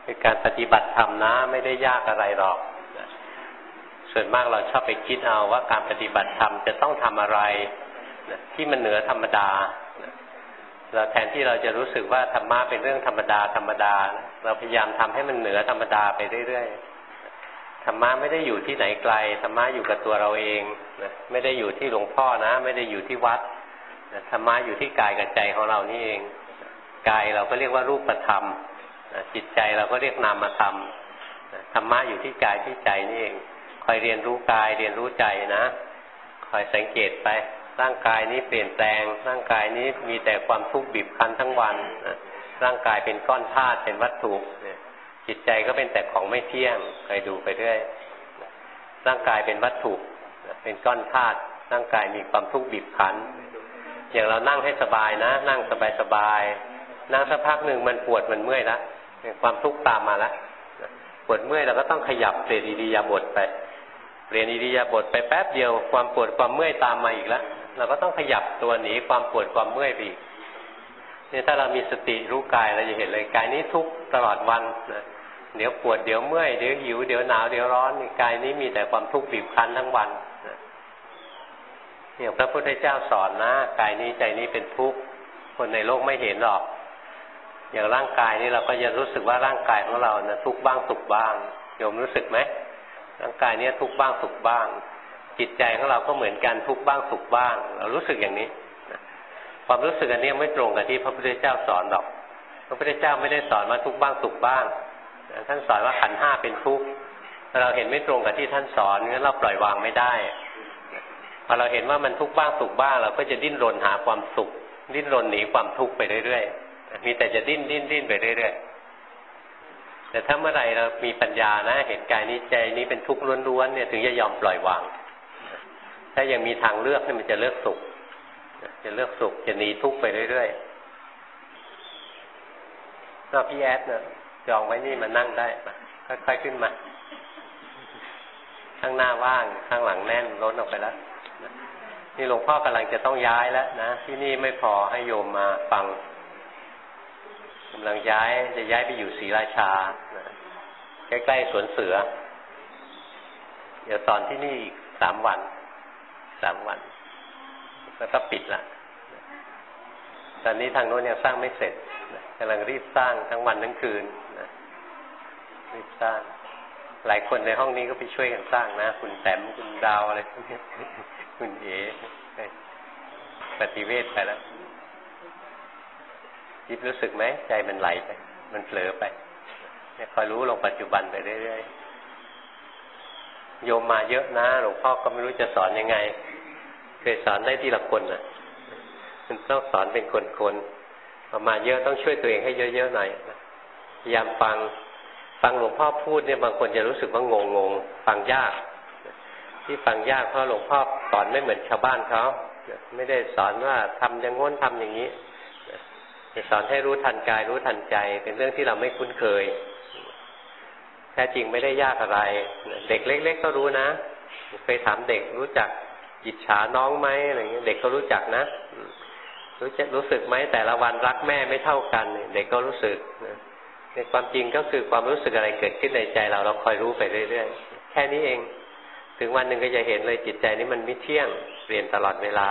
คือการปฏิบัติธรรมนะไม่ได้ยากอะไรหรอกส่วนมากเราชอบไปคิดเอาว่าการปฏิบัติธรรมจะต้องทำอะไรที่มันเหนือธรรมดาเราแทนที่เราจะรู้สึกว่าธรรมะเป็นเรื่องธรรมดาธรรมดาเราพยายามทำให้มันเหนือธรรมดาไปเรื่อยๆธรรมะไม่ได้อยู่ที่ไหนไกลธรรมะอยู่กับตัวเราเองไม่ได้อยู่ที่หลวงพ่อนะไม่ได้อยู่ที่วัดธรรมะอยู่ที่กายกับใจของเรานี่เองกายเราก็เรียกว่ารูปธรรมจิตใจเราก็เรียกนามธรรมธรรมะอยู่ที่กายที่ใจนี่เองคอยเรียนรู้กายเรียนรู้ใจนะคอยสังเกตไปร่างกายนี้เปลี่ยนแปลงร่างกายนี้มีแต่ความทุกข์บีบคั้นทั้งวันร่างกายเป็นก้อนธาตุเป็นวัตถุจิตใจก็เป็นแต่ของไม่เที่ยงคอยดูไปเรื่อยร่างกายเป็นวัตถุเป็นก้อนธาตุร่างกายมีความทุกข์บีบคั้นอย่างเรานั่งให้สบายนะนั่งสบายๆนั่งสักพักหนึ่งมันปวดมันเมื่อยแล้วความทุกข์ตามมาแล้วปวดเมื่อยเราก็ต้องขยับเปลี่ยนอิริยาบถไปเปลี่ยนอิริยาบถไปแป๊บเดียวความปวดความเมื่อยตามมาอีกแล้วเราก็ต้องขยับตัวหนีความปวดความเมื่อยไปอีกนี่ถ้าเรามีสติรู้กายเราจะเห็นเลยกายนี้ทุกข์ตลอดวันนะเดี๋ยวปวดเดี๋ยวเมื่อยเดี๋ยวหิวเดี๋ยวหนาวเดี๋ยวร้อนกายนี้มีแต่ความทุกข์บีบคั้นทั้งวันเนี่ยพระพุทธเจ้าสอนนะกายนี้ใจนี้เป็นทุกข์คนในโลกไม่เห็นหรอกอย่างร่างกายนี้เราก็จะรู้สึกว่าร่างกายของเรานะทุกข์บ้างสุขบ้างโยมรู้สึกไหมร่างกายนี้ทุกข์บ้างสุขบ้างจิตใจของเราก็เหมือนกันทุกข์บ้างสุขบ้างเรารู้สึกอย่างนี้ความรู้สึกอันนี้ไม่ตรงกับที่พระพุทธเจ้าสอนหรอกพระพุทธเจ้าไม่ได้สอนว่าทุกข์บ้างสุขบ้างท่านสอนว่าขันธ์ห้าเป็นทุกข์เราเห็นไม่ตรงกับที่ท่านสอนงั้นเราปล่อยวางไม่ได้พอเราเห็นว่ามันทุกข์บ้างสุขบ้างเราก็จะดิ้นรนหาความสุขดิ้นรนหนีความทุกข์ไปเรื่อยๆมีแต่จะดิ้นไปเรื่อยๆแต่ถ้าเมื่อไหร่เรามีปัญญานะเห็นกายนี้ใจนี้เป็นทุกข์ล้วนๆเนี่ยถึงจะยอมปล่อยวางถ้ายังมีทางเลือกเนี่ยมันจะเลือกสุขจะเลือกสุขจะหนีทุกข์ไปเรื่อยๆก็พี่แอดเนี่ยจองไว้นี่มานั่งได้ค่อยๆขึ้นมาข้างหน้าว่างข้างหลังแน่นล้นออกไปแล้วนี่หลวงพ่อกำลังจะต้องย้ายแล้วนะที่นี่ไม่พอให้โยมมาฟังกำลังจะย้ายไปอยู่ศรีราชาใกล้ๆสวนเสือเดี๋ยวตอนที่นี่อีก3 วันแล้วก็ปิดละตอนนี้ทางโน้นยังสร้างไม่เสร็จกำลังรีบสร้างทั้งวันทั้งคืนรีบสร้างหลายคนในห้องนี้ก็ไปช่วยกันสร้างนะคุณแต้มคุณดาวอะไรพวกนี้คุณเอ๋ปฏิเวทไปแล้วยิบรู้สึกไหมใจมันไหลไปมันเผลอไปเนี่ยคอยรู้ลงปัจจุบันไปเรื่อยๆโยมมาเยอะนะหลวงพ่อก็ไม่รู้จะสอนยังไงเคยสอนได้ทีละคนน่ะมันต้องสอนเป็นคนๆพอมาเยอะต้องช่วยตัวเองให้เยอะๆหน่อยพยายามฟังหลวงพ่อพูดเนี่ยบางคนจะรู้สึกว่างงฟังยากที่ฟังยากเพราะหลวงพ่อสอนไม่เหมือนชาวบ้านเขาไม่ได้สอนว่าทำอย่างง้นทำอย่างนี้สอนให้รู้ทันกายรู้ทันใจเป็นเรื่องที่เราไม่คุ้นเคยแท้จริงไม่ได้ยากอะไรเด็กเล็กๆก็รู้นะเคยถามเด็กรู้จักอิจฉาน้องไหมอะไรเงี้ยเด็กก็รู้จักนะรู้สึกไหมแต่ละวันรักแม่ไม่เท่ากันเด็กก็รู้สึกในความจริงก็คือความรู้สึกอะไรเกิดขึ้นในใจเราคอยรู้ไปเรื่อยๆแค่นี้เองถึงวันหนึ่งก็จะเห็นเลยจิตใจนี้มันไม่เที่ยงเปลี่ยนตลอดเวลา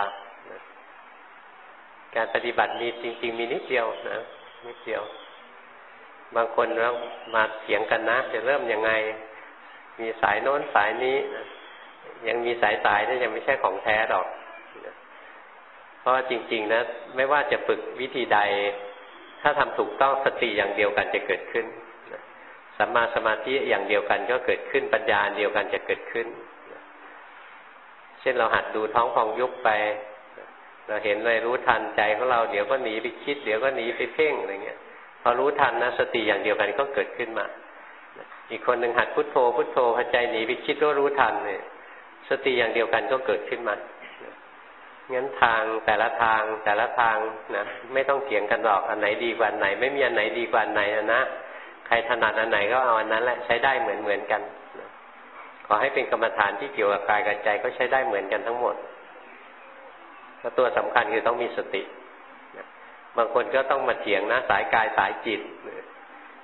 การปฏิบัติมีจริงๆมีนิดเดียวนะนิดเดียวบางคนเรามาเถียงกันนะจะเริ่มยังไงมีสายโน้นสายนี้ยังมีสายนั่นยังไม่ใช่ของแท้หรอกเพราะจริงๆนะไม่ว่าจะฝึกวิธีใดถ้าทำถูกต้องสติอย่างเดียวกันจะเกิดขึ้นสัมมาสมาธิอย่างเดียวกันก็เกิดขึ้นปัญญาเดียวกันจะเกิดขึ้นเช่นเราหัดดูท้องพองยุบไปเราเห็นเลยรู้ทันใจของเราเดี๋ยวก็หนีไปคิดเดี๋ยวก็หนีไปเพ่งอะไรเงี้ยพอรู้ทันนะสติอย่างเดียวกันก็เกิดขึ้นมาอีกคนหนึ่งหัดพุทโธพอใจหนีไปคิดก็รู้ทันเลยสติอย่างเดียวกันก็เกิดขึ้นมางั้นทางแต่ละทางนะไม่ต้องเถียงกันหรอกอันไหนดีกว่าอันไหนไม่มีอันไหนดีกว่าอันไหนนะใครถนัดอันไหนก็เอาอันนั้นแหละใช้ได้เหมือนกันขอให้เป็นกรรมฐานที่เกี่ยวกับกายกับใจก็ใช้ได้เหมือนกันทั้งหมดแล้วตัวสำคัญคือต้องมีสติบางคนก็ต้องมาเถียงนะสายกายสายจิต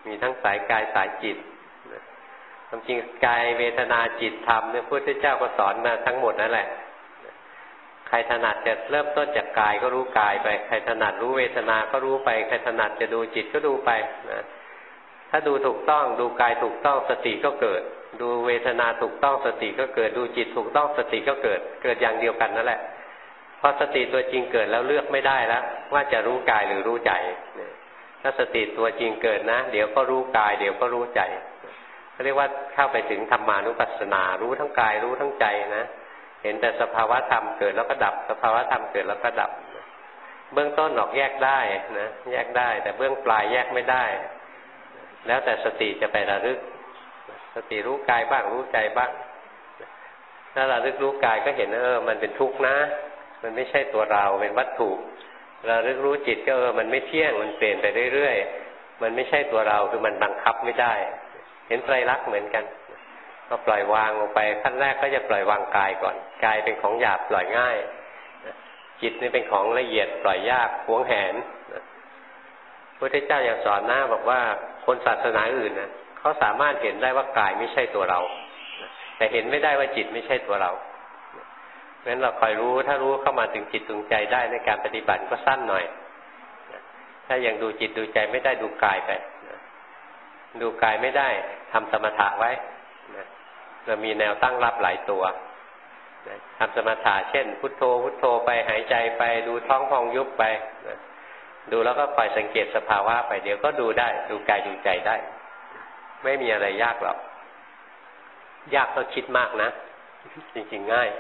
มีทั้งสายกายสายจิตความจริงกายเวทนาจิตธรรมเนี่ยพระพุทธเจ้าก็สอนมาทั้งหมดนั่นแหละใครถนัดจะเริ่มต้นจากกายก็รู้กายไปใครถนัดรู้เวทนาก็รู้ไปใครถนัดจะดูจิตก็ดูไปนะถ้าดูถูกต้องดูกายถูกต้องสติก็เกิดดูเวทนาถูกต้องสติก็เกิดดูจิตถูกต้องสติก็เกิดอย่างเดียวกันนั่นแหละพอสติตัวจริงเกิดแล้วเลือกไม่ได้แล้วว่าจะรู้กายหรือรู้ใจถ้าสติตัวจริงเกิดนะเดี๋ยวก็รู้กายเดี๋ยวก็รู้ใจเขาเรียกว่าเข้าไปถึงธรรมานุปัสสนารู้ทั้งกายรู้ทั้งใจนะเห็นแต่สภาวะธรรมเกิดแล้วก็ดับสภาวะธรรมเกิดแล้วก็ดับเบื้องต้นออกแยกได้นะแยกได้แต่เบื้องปลายแยกไม่ได้แล้วแต่สติจะไประลึกสติรู้กายบ้างรู้ใจบ้างถ้าระลึกรู้กายก็เห็นมันเป็นทุกข์นะมันไม่ใช่ตัวเราเป็นวัตถุระลึกรู้จิตก็มันไม่เที่ยงมันเปลี่ยนไปเรื่อยๆมันไม่ใช่ตัวเราคือมันบังคับไม่ได้เห็นไตรลักษณ์เหมือนกันก็ปล่อยวางลงไปขั้นแรกก็จะปล่อยวางกายก่อนกายเป็นของหยาบปล่อยง่ายจิตนี่เป็นของละเอียดปล่อยยากหวงแหนพระพุทธเจ้าอย่างสอนนะบอกว่าคนศาสนาอื่นนะเขาสามารถเห็นได้ว่ากายไม่ใช่ตัวเราแต่เห็นไม่ได้ว่าจิตไม่ใช่ตัวเราเพราะฉะนั้นเราคอยรู้ถ้ารู้เข้ามาถึงจิตถึงใจได้ในการปฏิบัติก็สั้นหน่อยถ้ายังดูจิตดูใจไม่ได้ดูกายไปดูกายไม่ได้ทำสมถะไว้เรามีแนวตั้งรับหลายตัวทำสมถะเช่นพุทโธพุทโธไปหายใจไปดูท้องพองยุบไปดูแล้วก็คอยสังเกตสภาวะไปเดี๋ยวก็ดูได้ดูกายดูใจได้ไม่มีอะไรยากหรอกยากก็คิดมากนะจริงๆง่าย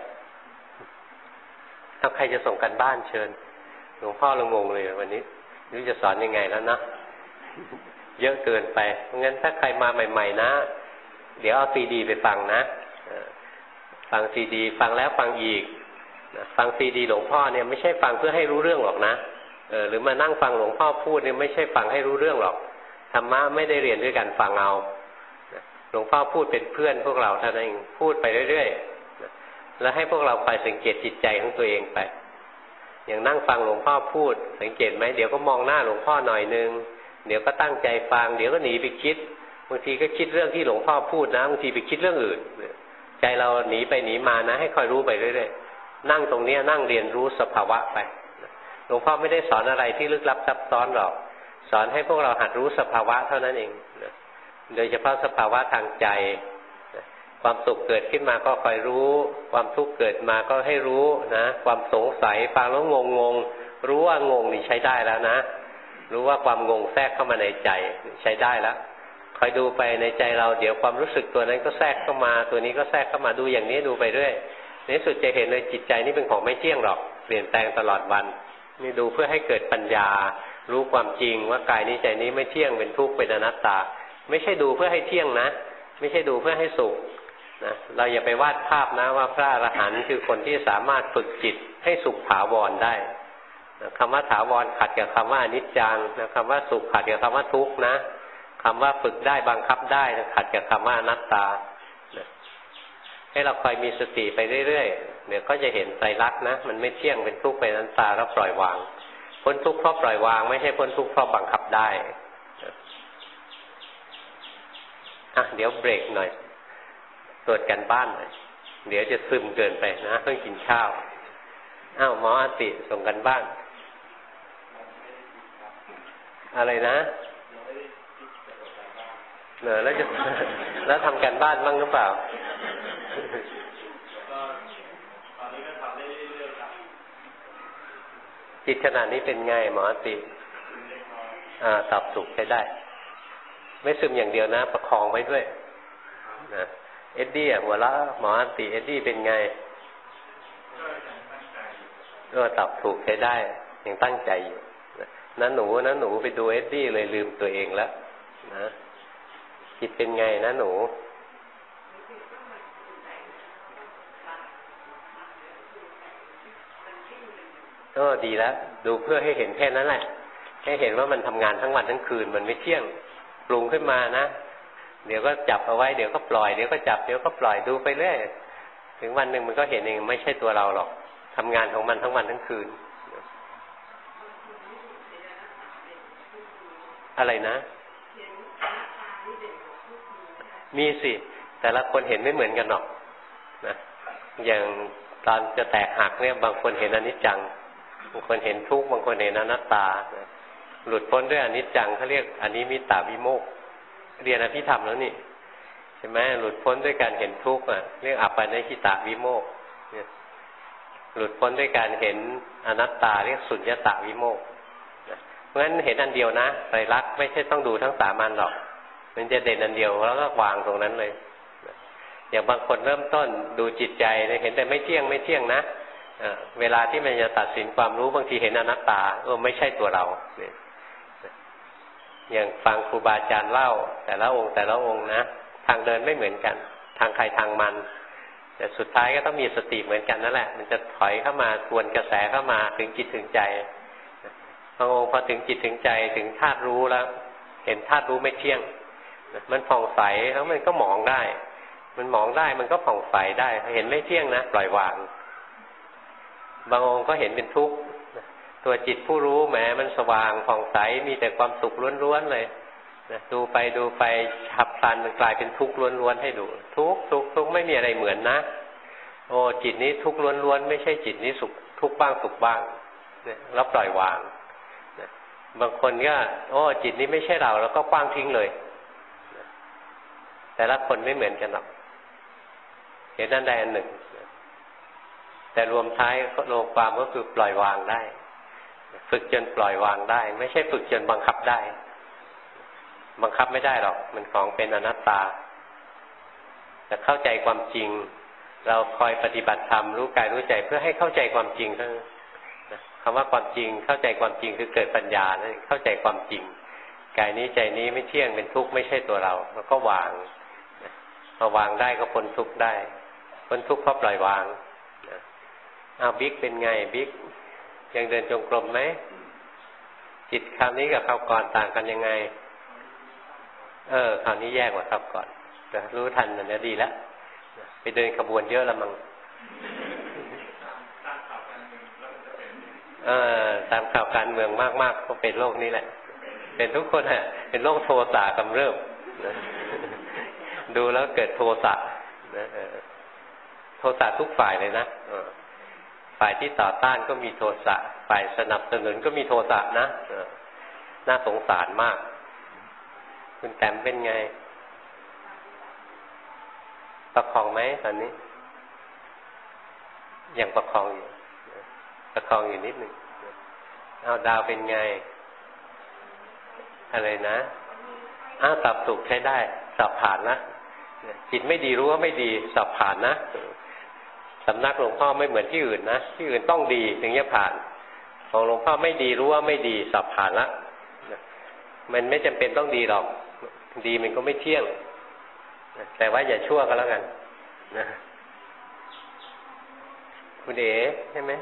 ถ้าใครจะส่งกันบ้านเชิญหลวงพ่อละงงเลยวันนี้รู้จะสอนยังไงแล้วนะเยอะเกินไปเพราะงั้นถ้าใครมาใหม่ๆนะเดี๋ยวเอาซีดีไปฟังนะฟังซีดีฟังแล้วฟังอีกฟังซีดีหลวงพ่อเนี่ยไม่ใช่ฟังเพื่อให้รู้เรื่องหรอกนะหรือมานั่งฟังหลวงพ่อพูดเนี่ยไม่ใช่ฟังให้รู้เรื่องหรอกธรรมะไม่ได้เรียนด้วยกันฟังเอาหลวงพ่อพูดเป็นเพื่อนพวกเราเท่านั้นเองพูดไปเรื่อยๆแล้วให้พวกเราไปสังเกตจิตใจของตัวเองไปอย่างนั่งฟังหลวงพ่อพูดสังเกตไหมเดี๋ยวก็มองหน้าหลวงพ่อหน่อยนึงเดี๋ยวก็ตั้งใจฟังเดี๋ยวก็หนีไปคิดบางทีก็คิดเรื่องที่หลวงพ่อพูดนะบางทีไปคิดเรื่องอื่นใจเราหนีไปหนีมานะให้คอยรู้ไปเรื่อยๆนั่งตรงนี้นั่งเรียนรู้สภาวะไปหลวงพ่อไม่ได้สอนอะไรที่ลึกลับซับซ้อนหรอกสอนให้พวกเราหัดรู้สภาวะเท่านั้นเองโดยเฉพาะสภาวะทางใจความสุขเกิดขึ้นมาก็คอยรู้ความทุกข์เกิดมาก็ให้รู้นะความสงสัยฟังแล้วงงรู้ว่างงนี่ใช้ได้แล้วนะรู้ว่าความงงแทรกเข้ามาในใจใช้ได้แล้วคอยดูไปในใจเราเดี๋ยวความรู้สึกตัวนั้นก็แทรกเข้ามาตัวนี้ก็แทรกเข้ามาดูอย่างนี้ดูไปเรื่อยในสุดจะเห็นเลยจิตใจนี่เป็นของไม่เที่ยงหรอกเปลี่ยนแปลงตลอดวันนี่ดูเพื่อให้เกิดปัญญารู้ความจริงว่ากายนี้ใจนี้ไม่เที่ยงเป็นทุกข์เป็นอนัตตาไม่ใช่ดูเพื่อให้เที่ยงนะไม่ใช่ดูเพื่อให้สุขนะเราอย่าไปวาดภาพนะว่าพระอรหันต์คือคนที่สามารถฝึกจิตให้สุขถาวรได้คำว่าถาวรขัดกับคำว่าอนิจจังนะคำว่าสุขขัดกับคำว่าทุกข์นะคำว่าฝึกได้บังคับได้ขัดกับคำว่าอนัตตาให้เราคอยมีสติไปเรื่อยๆเดี๋ยวก็จะเห็นไตรลักษณ์นะมันไม่เที่ยงเป็นทุกข์เป็นอนัตตาแล้วปล่อยวางพ้นทุกข์เพราะปล่อยวางไม่ใช่พ้นทุกข์เพราะบังคับได้เดี๋ยวเบรกหน่อยตรวจกันบ้านหน่อยเดี๋ยวจะซึมเกินไปนะเพิ่งกินข้าวหมออติส่งกันบ้านอะไรนะแล้วจะแล้วทำกันบ้านบ้างหรือเปล่าจิตขนาดนี้เป็นไงหมออติตอบถูกใช้ได้ไม่ซึมอย่างเดียวนะประคองไว้ด้วยนะเอ็ดดี้หัวเราะหมออติเอ็ดดี้เป็นไงก็ตอบถูกใช้ได้ยังตั้งใจอยู่นั่นหนูไปดูเอ็ดดี้เลยลืมตัวเองแล้วนะจิตเป็นไงนะหนูดีแล้วดูเพื่อให้เห็นแค่นั้นแหละให้เห็นว่ามันทำงานทั้งวันทั้งคืนมันไม่เที่ยงปรุงขึ้นมานะเดี๋ยวก็จับเอาไว้เดี๋ยวก็ปล่อยเดี๋ยวก็จับเดี๋ยวก็ปล่อยดูไปเรื่อยถึงวันหนึ่งมันก็เห็นเองไม่ใช่ตัวเราหรอกทำงานของมันทั้งวันทั้งคืนอะไรนะมีสิแต่ละคนเห็นไม่เหมือนกันหรอกนะอย่างตอนจะแตกหักเนี่ยบางคนเห็นอนิจจังบางคนเห็นทุกข์บางคนเห็นอนัตตานะหลุดพ้นด้วยอนิจจังเขาเรียกอนิมิตตวิโมกข์เรียนอภิธรรมแล้วนี่ใช่ไหมหลุดพ้นด้วยการเห็นทุกข์เรียกอัปปนิหิตวิโมกข์หลุดพ้นด้วยการเห็นอนัตตาเรียกสุญญตวิโมกข์เพราะฉะนั้นเห็นอันเดียวนะไตรลักษณ์ไม่ใช่ต้องดูทั้งสามอันหรอกมันจะเด่นอันเดียวแล้วก็วางตรงนั้นเลยอย่างบางคนเริ่มต้นดูจิตใจเห็นแต่ไม่เที่ยงไม่เที่ยงนะเวลาที่มันจะตัดสินความรู้บางทีเห็นอนัตตาไม่ใช่ตัวเราอย่างฟังครูบาอาจารย์เล่าแต่ละองค์นะทางเดินไม่เหมือนกันทางใครทางมันแต่สุดท้ายก็ต้องมีสติเหมือนกันนั่นแหละมันจะถอยเข้ามาทวนกระแสเข้ามาถึงจิตถึงใจบางองค์พอถึงจิตถึงใจถึงธาตุรู้แล้วเห็นธาตุรู้ไม่เที่ยงมันผ่องใสแล้วมันก็มองได้มันมองได้มันก็ผ่องใสได้เห็นไม่เที่ยงนะปล่อยวางบางองค์ก็เห็นเป็นทุกข์ตัวจิตผู้รู้แหมมันสว่างผ่องใสมีแต่ความสุขล้วนๆเลยดูไปฉับพลันมันกลายเป็นทุกข์ล้วนๆให้ดูทุกข์ไม่มีอะไรเหมือนนะโอ้จิตนี้ทุกข์ล้วนๆไม่ใช่จิตนี้สุขทุกข์บ้างสุขบ้างเนี่ยแล้วปล่อยวางบางคนก็โอ้จิตนี้ไม่ใช่เราแล้วก็กว้างทิ้งเลยแต่ละคนไม่เหมือนกันหรอกเห็นนั่นใดอันหนึ่งแต่รวมท้ายรวมความก็คือปล่อยวางได้ฝึกจนปล่อยวางได้ไม่ใช่ฝึกจนบังคับได้บังคับไม่ได้หรอกมันของเป็นอนัตตาแต่เข้าใจความจริงเราคอยปฏิบัติธรรมรู้กายรู้ใจเพื่อให้เข้าใจความจริงเท่านั้นคำว่าความจริงเข้าใจความจริงคือเกิดปัญญานะเข้าใจความจริงกายนี้ใจนี้ไม่เที่ยงเป็นทุกข์ไม่ใช่ตัวเราแล้วก็วางพอวางได้ก็พ้นทุกข์ได้พ้นทุกข์เพราะปล่อยวางบิ๊กเป็นไงบิ๊กยังเดินจงกรมไหมจิตคราวนี้กับคราวก่อนต่างกันยังไงคราวนี้แยกกว่าคราวก่อนแต่รู้ทันอันนี้ดีแล้วไปเดินขบวนเยอะละมั้งตามข่าวการเมืองมากๆก็เป็นโรคนี้แหละเป็นทุกคนฮะเป็นโรคโทสะกำเริบดูแล้วเกิดโทสะโทสะทุกฝ่ายเลยนะฝ่ายที่ต่อต้านก็มีโทสะฝ่ายสนับสนุนก็มีโทสะนะน่าสงสารมากคุณแต้มเป็นไงประคองไหมตอนนี้ยังประคองอยู่นิดหนึ่งเอาดาวเป็นไงอะไรนะสอบถูกใช้ได้สอบผ่านนะจิตไม่ดีรู้ว่าไม่ดีสอบผ่านนะสำนักหลวงพ่อไม่เหมือนที่อื่นนะที่อื่นต้องดีถึงจะผ่านของหลวงพ่อไม่ดีรู้ว่าไม่ดีสอบผ่านละมันไม่จำเป็นต้องดีหรอกดีมันก็ไม่เที่ยงแต่ว่าอย่าชั่วก็แล้วกันนะคุณเอ๋ใช่ไหม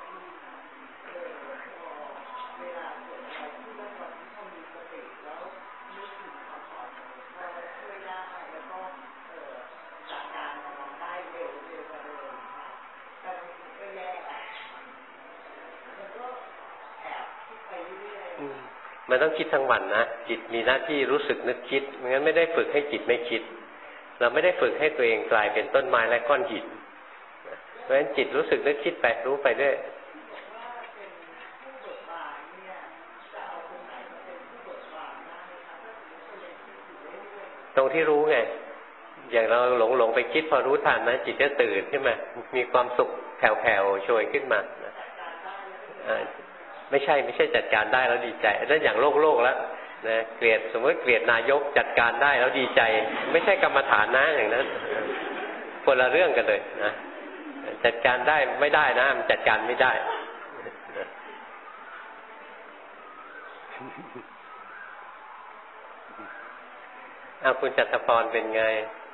มันต้องคิดทั้งวันนะจิตมีหน้าที่รู้สึกนึกคิดไม่งั้นไม่ได้ฝึกให้จิตไม่คิดเราไม่ได้ฝึกให้ตัวเองกลายเป็นต้นไม้และก้อนหินเพราะฉะนั้นจิตรู้สึกนึกคิดไปรู้ไปด้วยตรงที่รู้ไงอย่างเราหลงไปคิดพอรู้ทันนะจิตจะตื่นขึ้นมามีความสุขแผ่วๆโชยขึ้นมาไม่ใช่จัดการได้แล้วดีใจนั่นอย่างโลกแล้วนะเกลียดสมมติเกลียดนายกจัดการได้แล้วดีใจไม่ใช่กรรมฐานนะอย่างนั้นคนละเรื่องกันเลยนะจัดการได้ไม่ได้นะมันจัดการไม่ได้คุณจัตรพรเป็นไง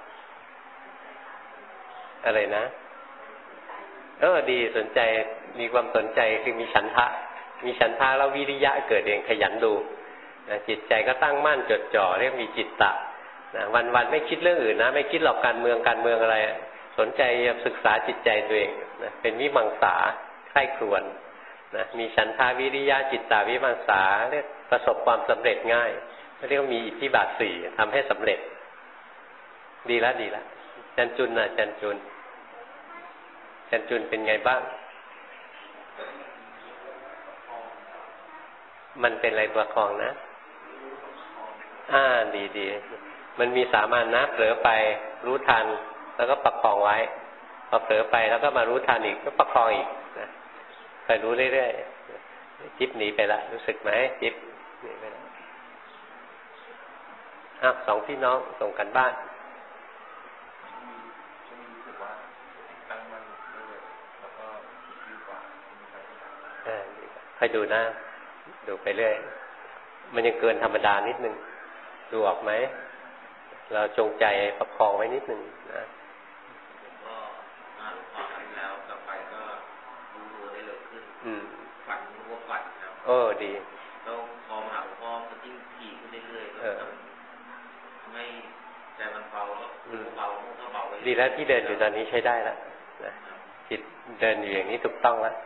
อะไรนะดีสนใจมีความสนใจคือมีฉันทะแล้ววิริยะเกิดเองขยันดูจิตใจก็ตั้งมั่นจดจ่อเรียกมีจิตตะวันไม่คิดเรื่องอื่นนะไม่คิดหรอกการเมืองอะไรสนใจศึกษาจิตใจตัวเองนะเป็นวิมังสาใคร่ครวญนะมีฉันทาวิริยะจิตตาวิมังสาเรียกประสบความสำเร็จง่ายเรียกว่ามีอิทธิบาท 4ทำให้สำเร็จดีแล้วดีแล้วจันจุนน่ะจันจุนเป็นไงบ้างมันเป็นอะไรประคองนะดีมันมีสามัญนะเผลอไปรู้ทันแล้วก็ประคองไว้พอเผลอไปแล้วก็มารู้ทันอีกก็ประคองอีกนะคอยรู้เรื่อยๆจิ๊บหนีไปละรู้สึกไหมจิ๊บหนีไปละสองพี่น้องส่งกันบ้านคอยดูนะดูไปเรื่อยมันยังเกินธรรมดานิดนึงดูออกไหมเราจงใจประคองไว้นิดนึงนะก็มาหลวงพ่อครั้งแล้วกลับไปก็รู้ตัวได้เร็วขึ้นฝันรู้ว่าฝันครับดีแล้วพอมาหาหลวงพ่อก็ยิ่งถี่ขึ้นเรื่อยๆก็ไม่ใจมันเบาแล้วเบาก็เบาไปดีแล้วที่เดินอยู่ตอนนี้ใช้ได้แล้วนะจิตเดินอยู่อย่างนี้ถูกต้องแล้ว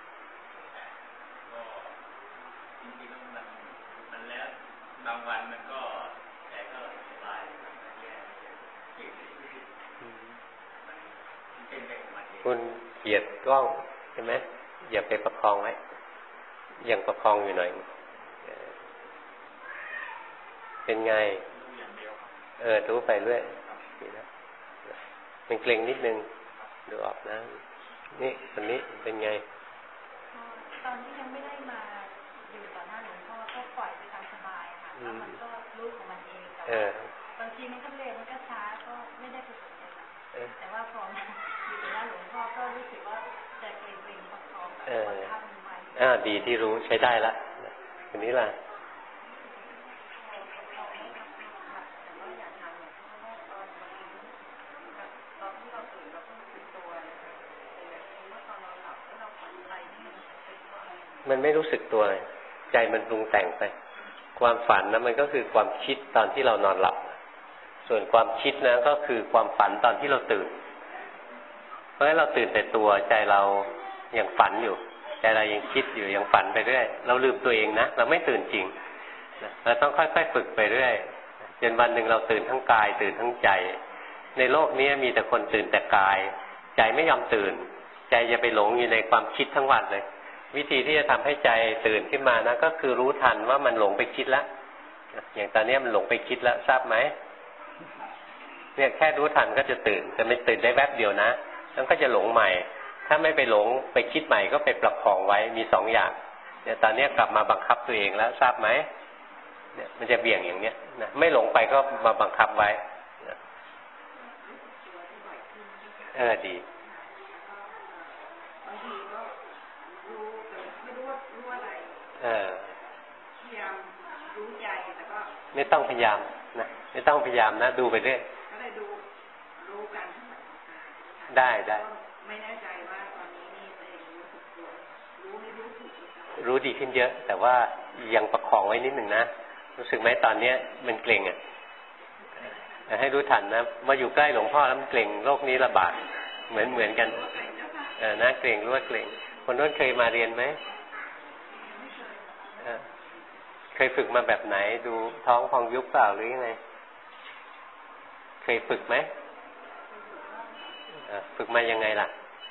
บางวันมันก็ใจก็สบายคุณเหยียดกล้องใช่ไหมอย่าไปประคองไว้ยังประคองอยู่หน่อยเป็นไงรู้ไปเรื่อยเป็นเกร็งนิดนึงดูออกนะนี่คนนี้เป็นไงตอนที่ยังไม่ได้มาอยู่ต่อหน้าหลวงพ่อก็ปล่อยไปตามสบายค่ะแล้วมันก็รู้ของมันเองแต่บางทีมันก็เร็วมันก็ช้าก็ไม่ได้ประสบการณ์แต่ว่าพออยู่ต่อหน้าหลวงพ่อก็รู้สึกว่าใจเกร็งประคองแบบบังคับมันไว้ดีที่รู้ใช้ได้ละคนนี้ล่ะมันไม่รู้สึกตัวใจมันปรุงแต่งไปความฝันนะมันก็คือความคิดตอนที่เรานอนหลับส่วนความคิดนะก็คือความฝันตอนที่เราตื่นเพราะฉะนั้นเราตื่นแต่ตัวใจเรายังฝันอยู่ใจเรายังคิดอยู่ยังฝันไปเรื่อยเราลืมตัวเองนะเราไม่ตื่นจริงเราต้องค่อยๆฝึกไปเรื่อยจนวันหนึ่งเราตื่นทั้งกายตื่นทั้งใจในโลกนี้มีแต่คนตื่นแต่กายใจไม่ยอมตื่นใจจะไปหลงอยู่ในความคิดทั้งวันเลยวิธีที่จะทำให้ใจตื่นขึ้นมานะก็คือรู้ทันว่ามันหลงไปคิดแล้วอย่างตอนนี้มันหลงไปคิดแล้วทราบไหมเนี่ยแค่รู้ทันก็จะตื่นแต่ไม่ตื่นได้แวบเดียวนะแล้วก็จะหลงใหม่ถ้าไม่ไปหลงไปคิดใหม่ก็ไปประคองไว้มีสองอย่างเนี่ยตอนนี้กลับมาบังคับตัวเองแล้วทราบไหมเนี่ยมันจะเบี่ยงอย่างเนี้ยนะไม่หลงไปก็มาบังคับไว้ดีพยายามรู้ใจแต่ก็ไม่ต้องพยายามนะไม่ต้องพยายามนะดูไปเรื่อยก็ได้ดูรู้กันได้ไม่แน่ใจว่าตอนนี้นี่ตัวเองรู้สึกตัวรู้ไม่รู้สึกรู้ดีขึ้นเยอะแต่ว่ายังประคองไว้นิดหนึ่งนะรู้สึกไหมตอนเนี้ยมันเกร็งให้รู้ทันนะมาอยู่ใกล้หลวงพ่อแล้วมันเกร็งโรคนี้ระบาดเหมือนกันนะเกร็งรู้ว่าเกร็งคนนู้นเคยมาเรียนไหมเคยฝึกมาแบบไหนดูท้องพองยุบเปล่าหรือยังไงเคยฝึกไหมฝึกมายังไงล่ะ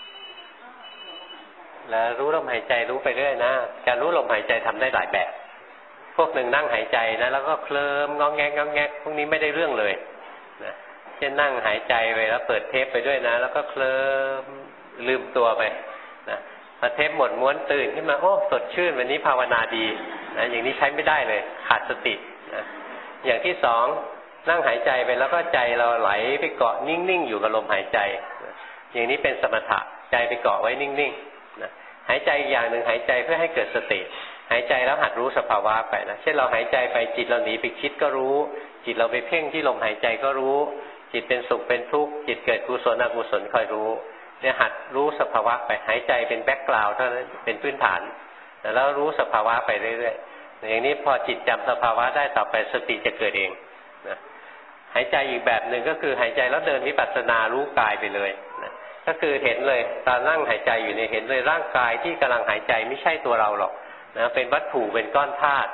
แล้วรู้ลมหายใจรู้ไปเรื่อยนะการรู้ลมหายใจทำได้หลายแบบพวกหนึ่งนั่งหายใจนะแล้วก็เคลิ้มงอแงพวกนี้ไม่ได้เรื่องเลยนะเช่นนั่งหายใจไปแล้วเปิดเทปไปด้วยนะแล้วก็เคลิ้มลืมตัวไปนะพอเทปหมดม้วนตื่นขึ้นมาโอ้สดชื่นวันนี้ภาวนาดีนะอย่างนี้ใช้ไม่ได้เลยขาดสตินะอย่างที่สองนั่งหายใจไปแล้วก็ใจเราไหลไปเกาะนิ่งๆอยู่กับลมหายใจนะอย่างนี้เป็นสมถะใจไปเกาะไว้นิ่งๆนะหายใจอีกอย่างหนึ่งหายใจเพื่อให้เกิดสติหายใจแล้วหัดรู้สภาวะไปนะเช่นเราหายใจไปจิตเราหนีไปคิดก็รู้จิตเราไปเพ่งที่ลมหายใจก็รู้จิตเป็นสุขเป็นทุกข์จิตเกิดกุศลอกุศลคอยรู้เนี่ยหัดรู้สภาวะไปหายใจเป็นแบ็คกราวด์เท่านั้นเป็นพื้นฐานแล้วรู้สภาวะไปเรื่อยๆอย่างนี้พอจิตจำสภาวะได้ต่อไปสติจะเกิดเองนะหายใจอีกแบบหนึ่งก็คือหายใจแล้วเดินวิปัสสนารู้กายไปเลยนะก็คือเห็นเลยตอนนั่งหายใจอยู่เนี่ยเห็นเลยร่างกายที่กำลังหายใจไม่ใช่ตัวเราหรอกนะเป็นวัตถุเป็นก้อนธาตุ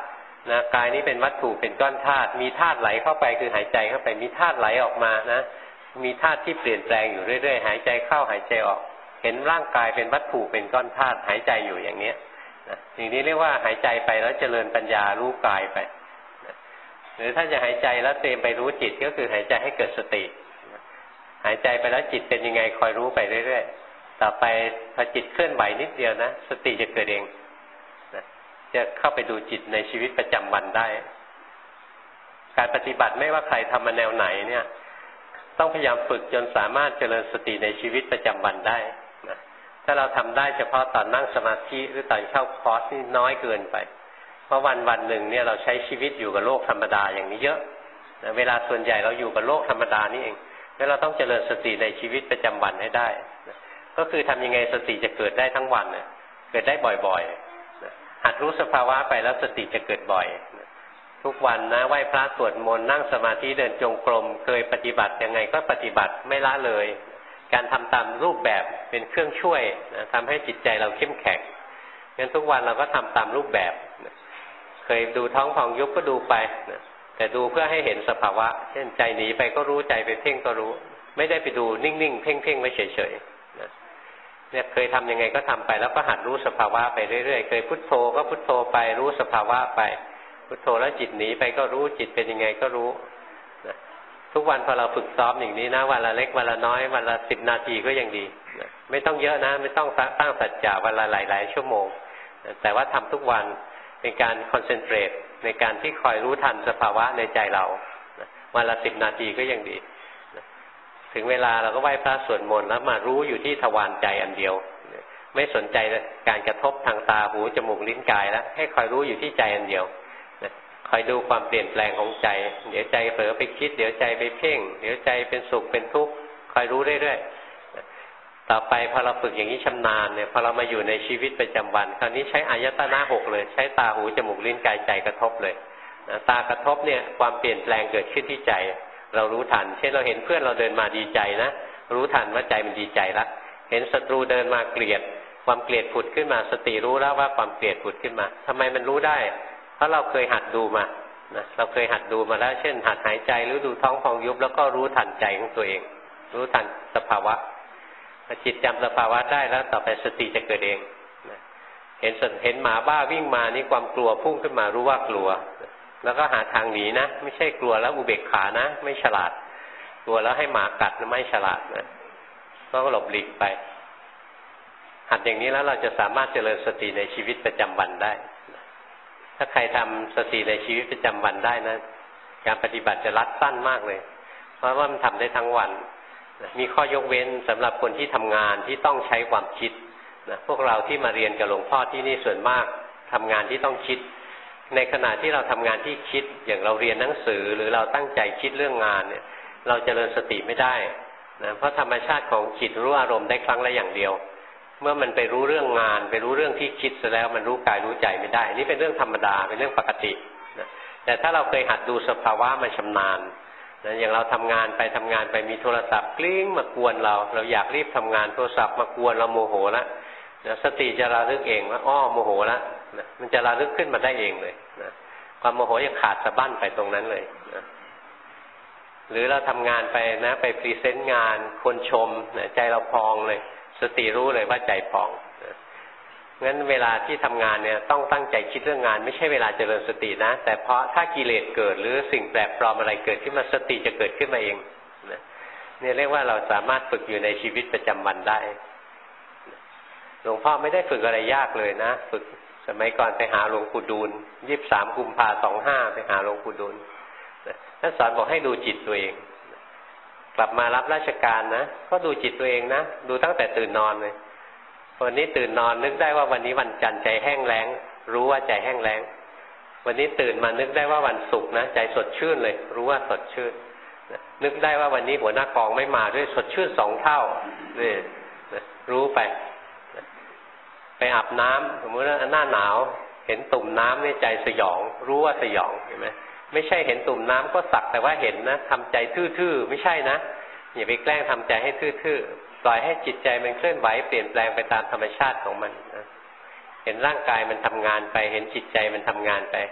นะกายนี้เป็นวัตถุเป็นก้อนธาตุมีธาตุไหลเข้าไปคือหายใจเข้าไปมีธาตุไหลออกมานะมีธาตุที่เปลี่ยนแปลงอยู่เรื่อยๆหายใจเข้าหายใจออกเห็นร่างกายเป็นวัตถุเป็นก้อนธาตุหายใจอยู่อย่างนี้นะอย่างนี้เรียกว่าหายใจไปแล้วเจริญปัญญารู้กายไปนะหรือถ้าจะหายใจแล้วเตรียมไปรู้จิตก็คือหายใจให้เกิดสตินะหายใจไปแล้วจิตเป็นยังไงคอยรู้ไปเรื่อยๆต่อไปพอจิตเคลื่อนไหวนิดเดียวนะสติจะเกิดเองนะจะเข้าไปดูจิตในชีวิตประจำวันได้การปฏิบัติไม่ว่าใครทำมาแนวไหนเนี่ยต้องพยายามฝึกจนสามารถเจริญสติในชีวิตประจำวันได้นะถ้าเราทำได้เฉพาะตอนนั่งสมาธิหรือตอนเข้าคอร์สนี่น้อยเกินไปเพราะวันหนึ่งเนี่ยเราใช้ชีวิตอยู่กับโลกธรรมดาอย่างนี้เยอะนะเวลาส่วนใหญ่เราอยู่กับโลกธรรมดานี่เองแล้วเราต้องเจริญสติในชีวิตประจำวันให้ได้นะก็คือทำยังไงสติจะเกิดได้ทั้งวันเนี่ยเกิดได้บ่อยๆนะหัดรู้สภาวะไปแล้วสติจะเกิดบ่อยนะทุกวันนะไหว้พระสวดมนต์นั่งสมาธิเดินจงกรมเคยปฏิบัติยังไงก็ปฏิบัติไม่ละเลยการทำตามรูปแบบเป็นเครื่องช่วยนะทำให้จิตใจเราเข้มแข็งงั้นทุกวันเราก็ทำตามรูปแบบนะเคยดูท้องพองยุบก็ดูไปนะแต่ดูเพื่อให้เห็นสภาวะเช่นใจหนีไปก็รู้ใจไปเพ่งก็รู้ไม่ได้ไปดูนิ่งๆเพ่งๆไว้เฉยๆนะเนี่ยเคยทำยังไงก็ทำไปแล้วก็หัดรู้สภาวะไปเรื่อยๆเคยพุทโธก็พุทโธไปรู้สภาวะไปพุทโธแล้วจิตหนีไปก็รู้จิตเป็นยังไงก็รู้นะทุกวันพอเราฝึกซ้อมอย่างนี้นะวันละเล็กวันละน้อยวันละ10 นาทีก็ยังดีนะไม่ต้องเยอะนะไม่ต้องตั้งสัจจะวันละหลายๆชั่วโมงนะแต่ว่าทำทุกวันเป็นการคอนเซนเทรตในการที่คอยรู้ทันสภาวะในใจเรานะวันละ10 นาทีก็ยังดีนะถึงเวลาเราก็ไหว้พระสวดมนต์แล้วมารู้อยู่ที่ทวารใจอันเดียวนะไม่สนใจการกระทบทางตาหูจมูกลิ้นกายแล้วให้คอยรู้อยู่ที่ใจอันเดียวคอยดูความเปลี่ยนแปลงของใจเดี๋ยวใจเผลอไปคิดเดี๋ยวใจไปเพ่งเดี๋ยวใจเป็นสุขเป็นทุกข์คอยรู้เรื่อยๆต่อไปพอเราฝึกอย่างนี้ชำนาญเนี่ยพอเรามาอยู่ในชีวิตประจำวันคราวนี้ใช้อายตนะ6เลยใช้ตาหูจมูกลิ้นกายใจกระทบเลยตากระทบเนี่ยความเปลี่ยนแปลงเกิดขึ้นที่ใจเรารู้ทันเช่นเราเห็นเพื่อนเราเดินมาดีใจนะรู้ทันว่าใจมันดีใจละเห็นศัตรูเดินมาเกลียดความเกลียดผุดขึ้นมาสติรู้แล้วว่าความเกลียดผุดขึ้นมาทำไมมันรู้ได้เพราะเราเคยหัดดูมานะเราเคยหัดดูมาแล้วเช่นหัดหายใจหรือดูท้องพองยุบแล้วก็รู้ทันใจของตัวเองรู้ทันสภาวะจิตจำสภาวะได้แล้วต่อไปสติจะเกิดเองนะเห็นหมาบ้าวิ่งมานี่ความกลัวพุ่งขึ้นมารู้ว่ากลัวแล้วก็หาทางหนีนะไม่ใช่กลัวแล้วอุเบกขานะไม่ฉลาดกลัวแล้วให้หมากัดนะไม่ฉลาดนะก็หลบหลีกไปหัดอย่างนี้แล้วเราจะสามารถเจริญสติในชีวิตประจำวันได้ถ้าใครทำสติในชีวิตประจำวันได้นะการปฏิบัติจะรัดสั้นมากเลยเพราะว่ามันทำได้ทั้งวันมีข้อยกเว้นสำหรับคนที่ทำงานที่ต้องใช้ความคิดนะพวกเราที่มาเรียนกับหลวงพ่อที่นี่ส่วนมากทำงานที่ต้องคิดในขณะที่เราทำงานที่คิดอย่างเราเรียนหนังสือหรือเราตั้งใจคิดเรื่องงานเนี่ยเราเจริญสติไม่ได้นะเพราะธรรมชาติของจิตรู้อารมณ์ได้ครั้งละอย่างเดียวเมื่อมันไปรู้เรื่องงานไปรู้เรื่องที่คิดซะแล้วมันรู้กายรู้ใจไม่ได้นี่เป็นเรื่องธรรมดาเป็นเรื่องปกตินะแต่ถ้าเราเคยหัดดูสภาวะมาชำนาญนะอย่างเราทำงานไปมีโทรศัพท์กลิ้งมากวนเราอยากรีบทำงานโทรศัพท์มากวนเราโมโหแล้วนะสติจะระลึกเองว่าอ้อโมโหแล้วนะมันจะระลึกขึ้นมาได้เองเลยนะความโมโหยังขาดสะบั้นไปตรงนั้นเลยนะหรือเราทำงานไปนะไปพรีเซนต์งานคนชมนะใจเราพองเลยสติรู้เลยว่าใจพองงั้นเวลาที่ทำงานเนี่ยต้องตั้งใจคิดเรื่องงานไม่ใช่เวลาเจริญสตินะแต่เพราะถ้ากิเลสเกิดหรือสิ่งแปลกปลอมอะไรเกิดขึ้นมาสติจะเกิดขึ้นมาเองเนี่ยเรียกว่าเราสามารถฝึกอยู่ในชีวิตประจำวันได้หลวงพ่อไม่ได้ฝึกอะไรยากเลยนะฝึกสมัยก่อนไปหาหลวงปู่ดูล23 กุมภาพันธ์ 25ไปหาหลวงปู่ดูลท่านสอนบอกให้ดูจิตตัวเองกลับมารับราชการนะก็ดูจิตตัวเองนะดูตั้งแต่ตื่นนอนเลยวันนี้ตื่นนอนนึกได้ว่าวันนี้วันจันทร์ใจแห้งแล้งรู้ว่าใจแห้งแล้งวันนี้ตื่นมานึกได้ว่าวันศุกร์นะใจสดชื่นเลยรู้ว่าสดชื่นนึกได้ว่าวันนี้หัวหน้ากองไม่มาด้วยสดชื่น2 เท่านี่รู้ไปอาบน้ำสมมติว่าหน้าหนาวเห็นตุ่มน้ำนี่ใจสยองรู้ว่าสยองเห็นไหมไม่ใช่เห็นตุ่มน้ำก็สักแต่ว่าเห็นนะทำใจทื่อๆไม่ใช่นะอย่าไปแกล้งทำใจให้ทื่อๆปล่อยให้จิตใจมันเคลื่อนไหวเปลี่ยนแปลงไปตามธรรมชาติของมันนะเห็นร่างกายมันทำงานไปเห็นจิตใจมันทำงานไปค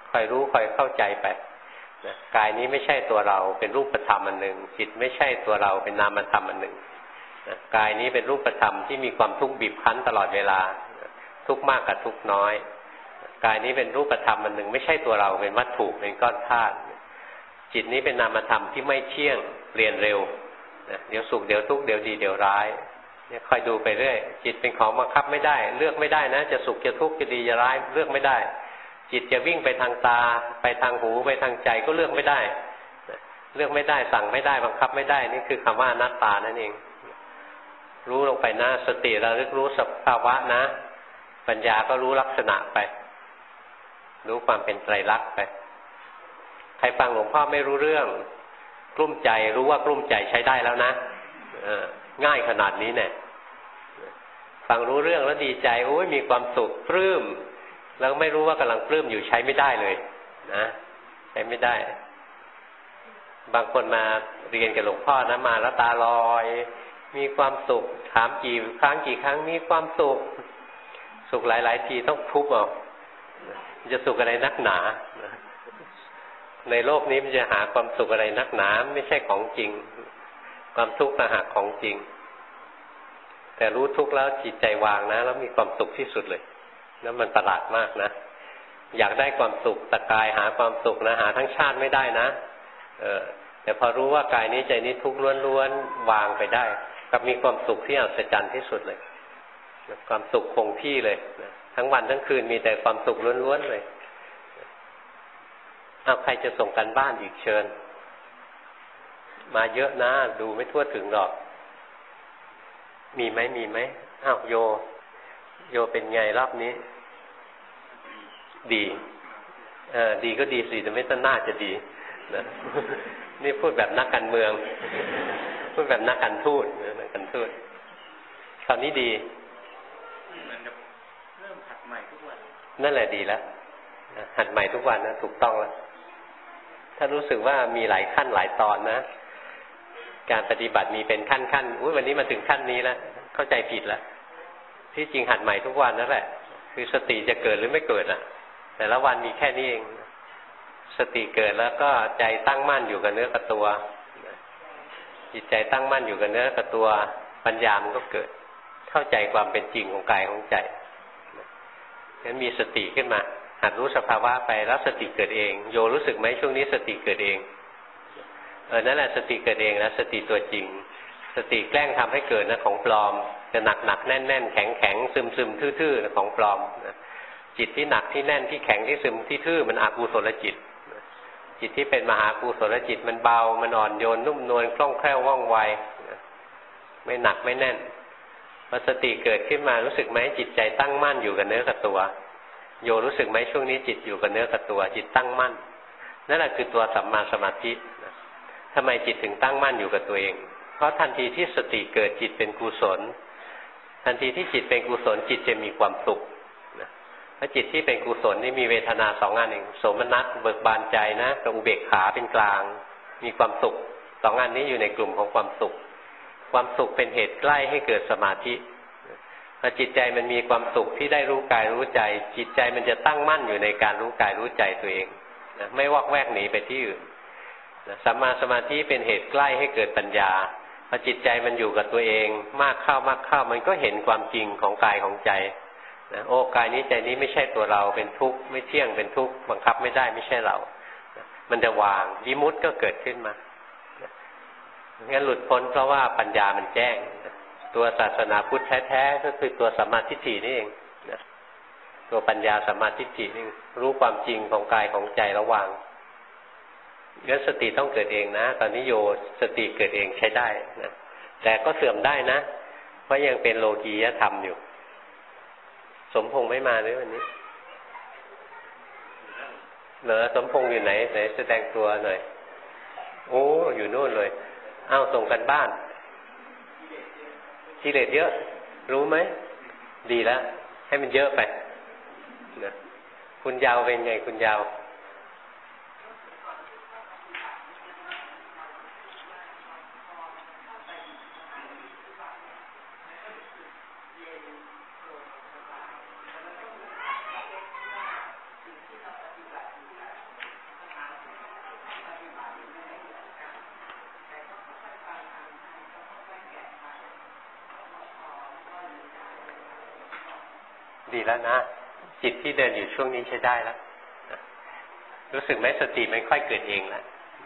คอยรู้คอยเข้าใจไปนะกายนี้ไม่ใช่ตัวเราเป็นรูปธรรมอันหนึ่งจิตไม่ใช่ตัวเราเป็นนามธรรมอันหนึ่งนะกายนี้เป็นรูปธรรมที่มีความทุกข์บีบคั้นตลอดเวลาทุกข์มากกับทุกข์น้อยกายนี้เป็นรูปธรรมอันหนึ่งไม่ใช่ตัวเราเป็นวัตถุเป็นก้อนธาตุจิตนี้เป็นนามธรรมที่ไม่เที่ยงเปลี่ยนเร็วเดี๋ยวสุขเดี๋ยวทุกข์เดี๋ยวดีเดี๋ยวร้ายเนี่ยคอยดูไปเรื่อยจิตเป็นของบังคับไม่ได้เลือกไม่ได้นะจะสุขจะทุกข์จะดีจะร้ายเลือกไม่ได้จิตจะวิ่งไปทางตาไปทางหูไปทางใจก็เลือกไม่ได้เลือกไม่ได้สั่งไม่ได้บังคับไม่ได้นี่คือคำว่าอนัตตานั่นเองรู้ลงไปนะสติระลึกรู้สภาวะนะปัญญาก็รู้ลักษณะไปรู้ความเป็นไตรลักษณ์ไปใครฟังหลวงพ่อไม่รู้เรื่องกลุ้มใจรู้ว่ากลุ้มใจใช้ได้แล้วนะง่ายขนาดนี้เนี่ยฟังรู้เรื่องแล้วดีใจโอ้ยมีความสุขปลื้มแล้วไม่รู้ว่ากำลังปลื้มอยู่ใช้ไม่ได้เลยนะใช้ไม่ได้บางคนมาเรียนกับหลวงพ่อนะมาแล้วตาลอยมีความสุขถามกี่ครั้งมีความสุขสุขหลายๆทีต้องทุบเอาจะสุขอะไรนักหนาในโลกนี้มันจะหาความสุขอะไรนักหนาไม่ใช่ของจริงความทุกข์ต่างหากของจริงแต่รู้ทุกข์แล้วจิตใจวางนะแล้วมีความสุขที่สุดเลยแล้วมันประหลาดมากนะอยากได้ความสุขตะกายหาความสุขนะหาทั้งชาติไม่ได้นะแต่พอรู้ว่ากายนี้ใจนี้ทุกข์ล้วนๆวางไปได้กับมีความสุขที่อัศจรรย์ที่สุดเลยความสุขคงที่เลยทั้งวันทั้งคืนมีแต่ความสุขล้วนๆเลยเอาใครจะส่งกันบ้านอีกเชิญมาเยอะนะดูไม่ทั่วถึงหรอกมีไหมอ้าวโยเป็นไงรอบนี้ดีดีก็ดีสิแต่ไม่น่าจะดีนะนี่พูดแบบนักการเมืองพูดแบบนักการทูตนักการทูตคราวนี้ดีเหมือนกับเริ่มหัดใหม่ทุกวันนั่นแหละดีแล้วหัดใหม่ทุกวันนะถูกต้องแล้วถ้ารู้สึกว่ามีหลายขั้นหลายตอนนะการปฏิบัติมีเป็นขั้นวันนี้มาถึงขั้นนี้แล้วเข้าใจผิดแล้วที่จริงหัดใหม่ทุกวันนั่นแหละคือสติจะเกิดหรือไม่เกิดแต่ละวันมีแค่นี้เองสติเกิดแล้วก็ใจตั้งมั่นอยู่กับเนื้อกับตัวจิตใจตั้งมั่นอยู่กับเนื้อกับตัวปัญญามันก็เกิดเข้าใจความเป็นจริงของกายของใจงั้นมีสติขึ้นมาหัดรู้สภาวะไปแล้วสติเกิดเองโยรู้สึกไหมช่วงนี้สติเกิดเองนั่นแหละสติเกิดเองนะสติตัวจริงสติแกล้งทำให้เกิดนะของปลอมจะหนักแน่นแข็งซึมทื่อๆของปลอมจิตที่หนักที่แน่นที่แข็งที่ซึมที่ทื่อมันอกุศลจิตจิตที่เป็นมหากุศลจิตมันเบามันอ่อนโยนนุ่มนวลคล่องแคล่วว่องไวไม่หนักไม่แน่นพอสติเกิดขึ้นมารู้สึกไหมจิตใจตั้งมั่นอยู่กับเนื้อกับตัวโยรู้สึกไหมช่วงนี้จิตอยู่กับเนื้อกับตัวจิตตั้งมั่นนั่นแหละคือตัวสัมมาสมาธิทำไมจิตถึงตั้งมั่นอยู่กับตัวเองเพราะทันทีที่สติเกิดจิตเป็นกุศลทันทีที่จิตเป็นกุศลจิตจะมีความสุขเพราะจิตที่เป็นกุศลนี่มีเวทนาสองอันเองโสมนัสเบิกบานใจนะกับอุเบกขาเป็นกลางมีความสุขสองอันนี้อยู่ในกลุ่มของความสุขความสุขเป็นเหตุใกล้ให้เกิดสมาธิพอจิตใจมันมีความสุขที่ได้รู้กายรู้ใจจิตใจมันจะตั้งมั่นอยู่ในการรู้กายรู้ใจตัวเองไม่วอกแวกหนีไปที่อื่นสัมมาสมาธิเป็นเหตุใกล้ให้เกิดปัญญาพอจิตใจมันอยู่กับตัวเองมากเข้ามันก็เห็นความจริงของกายของใจโอ้กายนี้ใจนี้ไม่ใช่ตัวเราเป็นทุกข์ไม่เที่ยงเป็นทุกข์บังคับไม่ได้ไม่ใช่เรามันจะวางวิมุตติก็เกิดขึ้นมางั้นหลุดพ้นเพราะว่าปัญญามันแจ้งตัวศาสนาพุทธแท้ๆก็คือตัวสัมมาทิฏฐินี่เองตัวปัญญาสัมมาทิฏฐินี่รู้ความจริงของกายของใจระวางงั้นสติต้องเกิดเองนะตอนนี้โยสติเกิดเองใช้ได้นะแต่ก็เสื่อมได้นะเพราะยังเป็นโลกียธรรมอยู่สมพงษ์ไม่มาเลยวันนี้เหรอสมพงษ์อยู่ไหนแสดงตัวหน่อยโอ้อยู่โน่นเลยอ้าวส่งกันบ้านกิเลสเยอะรู้ไหมดีแล้วให้มันเยอะไปนะคุณยาวเป็นไงคุณยาวดีแล้วนะจิตที่เดินอยู่ช่วงนี้ใช้ได้แล้วรู้สึกไหมสติมันค่อยเกิดเองแล้ว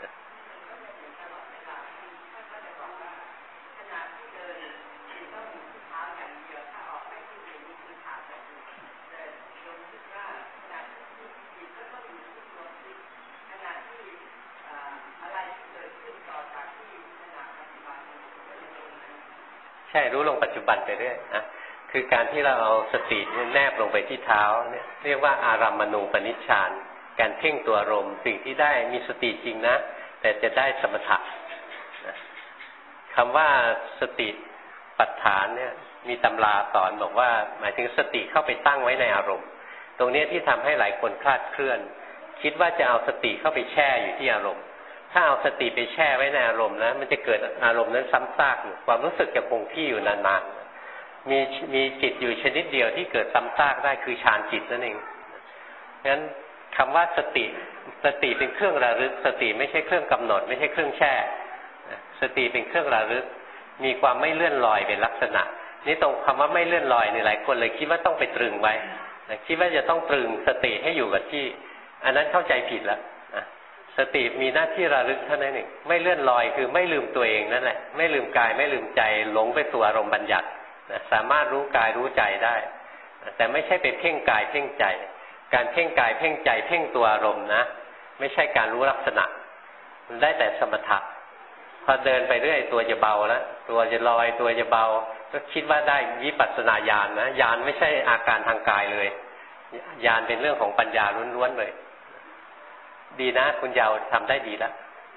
ใช่รู้ลงปัจจุบันไปเรื่อยนะคือการที่เราเอาสติแนบลงไปที่เท้าเนี่ยเรียกว่าอารัมมณูปนิชฌานการเพ่งตัวอารมณ์สิ่งที่ได้มีสติจริงนะแต่จะได้สมถะคำว่าสติปัฏฐานเนี่ยมีตำราสอนบอกว่าหมายถึงสติเข้าไปตั้งไว้ในอารมณ์ตรงนี้ที่ทำให้หลายคนคลาดเคลื่อนคิดว่าจะเอาสติเข้าไปแช่อยู่ที่อารมณ์ถ้าเอาสติไปแช่ไว้ในอารมณ์นะมันจะเกิดอารมณ์นั้นซ้ำซากความรู้สึกจะคงที่อยู่นานๆมีจิตอยู่ชนิดเดียวที่เกิดซ้ำซากได้คือฌานจิตนั่นเองงั้นคำว่าสติเป็นเครื่องระลึกสติไม่ใช่เครื่องกำหนดไม่ใช่เครื่องแช่สติเป็นเครื่องระลึกมีความไม่เลื่อนลอยเป็นลักษณะนี่ตรงคำว่าไม่เลื่อนลอยหลายคนเลยคิดว่าต้องไปตรึงไว้คิดว่าจะต้องตรึงสติให้อยู่กับที่อันนั้นเข้าใจผิดแล้วสติมีหน้าที่ระลึกเท่านั้นเองไม่เลื่อนลอยคือไม่ลืมตัวเองนั่นแหละไม่ลืมกายไม่ลืมใจหลงไปสู่อารมณ์บัญญัติสามารถรู้กายรู้ใจได้แต่ไม่ใช่ไปเพ่งกายเพ่งใจการเพ่งกายเพ่งใจเพ่งตัวอารมณ์นะไม่ใช่การรู้ลักษณะมันได้แต่สมถะพอเดินไปเรื่อยตัวจะเบาแล้วตัวจะลอยตัวจะเบาก็คิดว่าได้วิปัสสนาญาณนะญาณไม่ใช่อาการทางกายเลยญาณเป็นเรื่องของปัญญาล้วนๆเลยดีนะคุณเยาว์ทำได้ดีแล้ว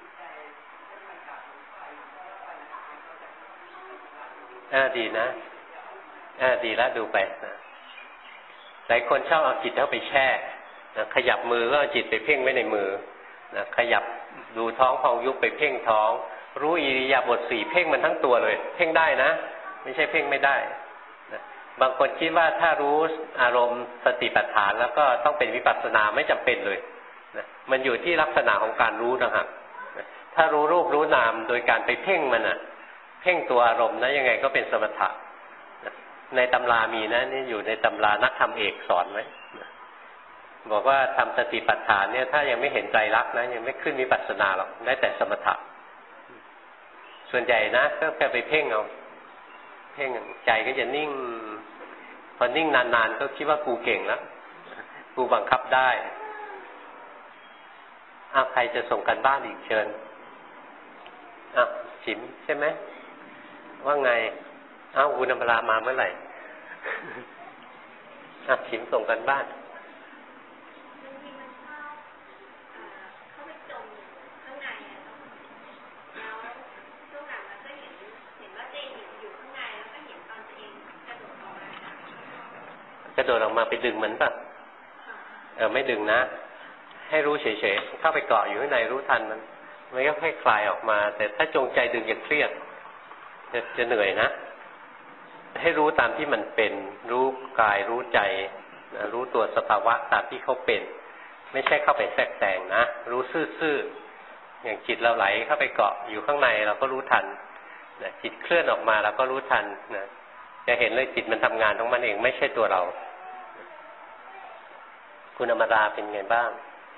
ดีนะดีแล้วดูไปหลายคนชอบเอาจิตเข้าไปแช่ขยับมือก็เอาจิตไปเพ่งไว้ในมือขยับดูท้องพองยุบไปเพ่งท้องรู้อิริยาบถ4เพ่งมันทั้งตัวเลยเพ่งได้นะไม่ใช่เพ่งไม่ได้บางคนคิดว่าถ้ารู้อารมณ์สติปัฏฐานแล้วก็ต้องเป็นวิปัสสนาไม่จำเป็นเลยมันอยู่ที่ลักษณะของการรู้นะครับถ้ารู้รูปรู้นามโดยการไปเพ่งมันเพ่งตัวอารมณ์นะยังไงก็เป็นสมถะในตำรามีนะนี่อยู่ในตำรานักธรรมเอกสอนไว้บอกว่าทำสติปัฏฐานเนี่ยถ้ายังไม่เห็นไตรลักษณ์นะยังไม่ขึ้นวิปัสสนาหรอกได้แต่สมถะส่วนใหญ่นะก็แค่ไปเพ่งเอาเพ่งใจก็จะนิ่งพอนิ่งนานๆก็คิดว่ากูเก่งแล้วกูบังคับได้ใครจะส่งกันบ้านอีกเชิญฉิมใช่ไหมว่าไงอุณมรามาเมื่อไหร่ฉิมส่งกันบ้านกระโดดออกมาไปดึงมันป่ะไม่ดึงนะให้รู้เฉยๆเข้าไปเกาะอยู่ข้างในรู้ทันมันก็ค่อยคลายออกมาแต่ถ้าจงใจดึงอย่าเครียดจะเหนื่อยนะให้รู้ตามที่มันเป็นรู้กายรู้ใจรู้ตัวสภาวะตามที่เขาเป็นไม่ใช่เข้าไปแทรกแต่งนะรู้ซื่อๆอย่างจิตเราไหลเข้าไปเกาะอยู่ข้างในเราก็รู้ทันจิตเคลื่อนออกมาเราก็รู้ทันจะเห็นเลยจิตมันทำงานของมันเองไม่ใช่ตัวเราคุณอมราเป็นไงบ้าง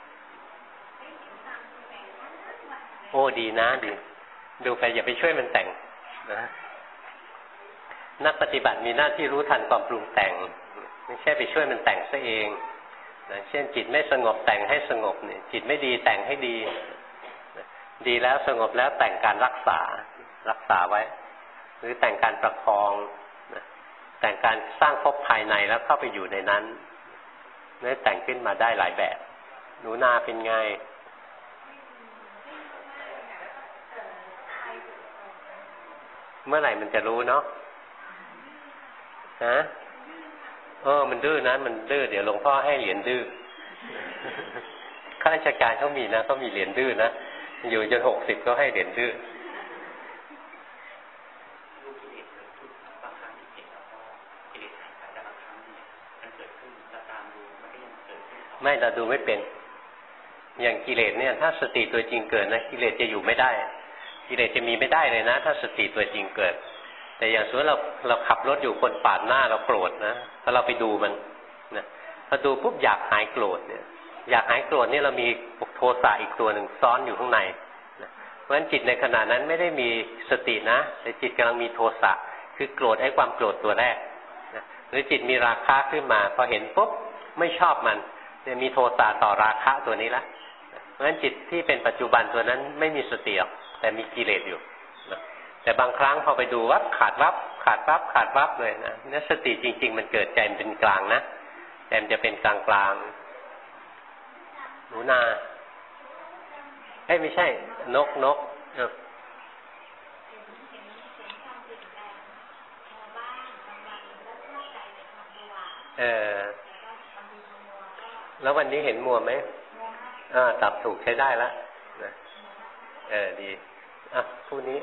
โอ้ดีนะดีดูไปอย่าไปช่วยมันแต่งนะนักปฏิบัติมีหน้าที่รู้ทันความปรุงแต่งไม่ใช่ไปช่วยมันแต่งซะเองนะเช่นจิตไม่สงบแต่งให้สงบเนี่ยจิตไม่ดีแต่งให้ดีดีแล้วสงบแล้วแต่งการรักษาไว้หรือแต่งการประคองแต่งการสร้างภพภายในแล้วเข้าไปอยู่ในนั้นนี่แต่งขึ้นมาได้หลายแบบหนูนาเป็นไงเมื่อไหร่มันจะรู้เนาะมันดื้อนะมันดื้อเดี๋ยวหลวงพ่อให้เหรียญดื้อข้าราชการเขามีนะเขามีเหรียญดื้อนะอยู่จน60ก็ให้เหรียญดื้อไม่เราดูไม่เป็นอย่างกิเลสเนี่ยถ้าสติตัวจริงเกิดนะกิเลสจะอยู่ไม่ได้กิเลสจะมีไม่ได้เลยนะถ้าสติตัวจริงเกิดแต่อย่างสมมติเราขับรถอยู่คนปาดหน้าเราโกรธนะถ้าเราไปดูมันนะพอดูปุ๊บอยากหายโกรธเนี่ยอยากหายโกรธเนี่ยเรามีโทสะอีกตัวหนึ่งซ้อนอยู่ข้างในนะเพราะฉะนั้นจิตในขณะนั้นไม่ได้มีสตินะแต่จิตกำลังมีโทสะคือโกรธไอ้ความโกรธตัวแรกนะหรือจิตมีราคะขึ้นมาพอเห็นปุ๊บไม่ชอบมันเนี่ยมีโทสะต่อราคะตัวนี้ละเพราะฉะนั้นจิตที่เป็นปัจจุบันตัวนั้นไม่มีสติหรอกแต่มีกิเลสอยู่นะแต่บางครั้งพอไปดูว่าขาดวับเลยนะนี่สติจริงๆมันเกิดใจมันเป็นกลางนะแต่มันจะเป็นกลางหนูนาไม่ใช่นกแล้ววันนี้เห็นมัวไหมตับถูกใช้ได้แล้วนะดีคู่นี้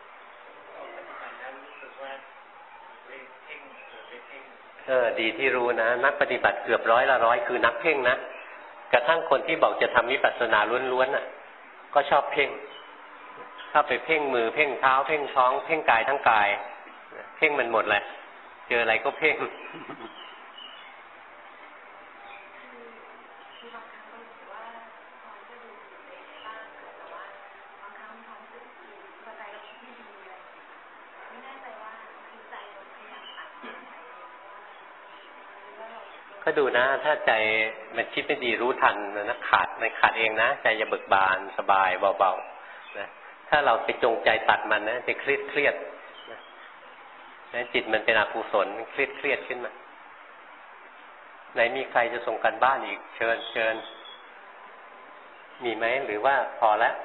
ดีที่รู้นะนักปฏิบัติเกือบ100คือนักเพ่งนะกระทั่งคนที่บอกจะทำวิปัสสนาล้วนๆน่ะก็ชอบเพ่งถ้าไปเพ่งมือเพ่งเท้าเพ่งท้องเพ่งกายทั้งกายเพ่งมันหมดเลยเจออะไรก็เพ่งก็ดูนะถ้าใจมันคิดไม่ดีรู้ทันนะขาดเองนะใจจะเบิกบานสบายเบาๆนะถ้าเราไปจงใจตัดมันนะจะเครียดนะจิตมันเป็นอกุศลเครียดขึ้นมาไหนมีใครจะส่งกันบ้านอีกเชิญมีไหมหรือว่าพอแล้ว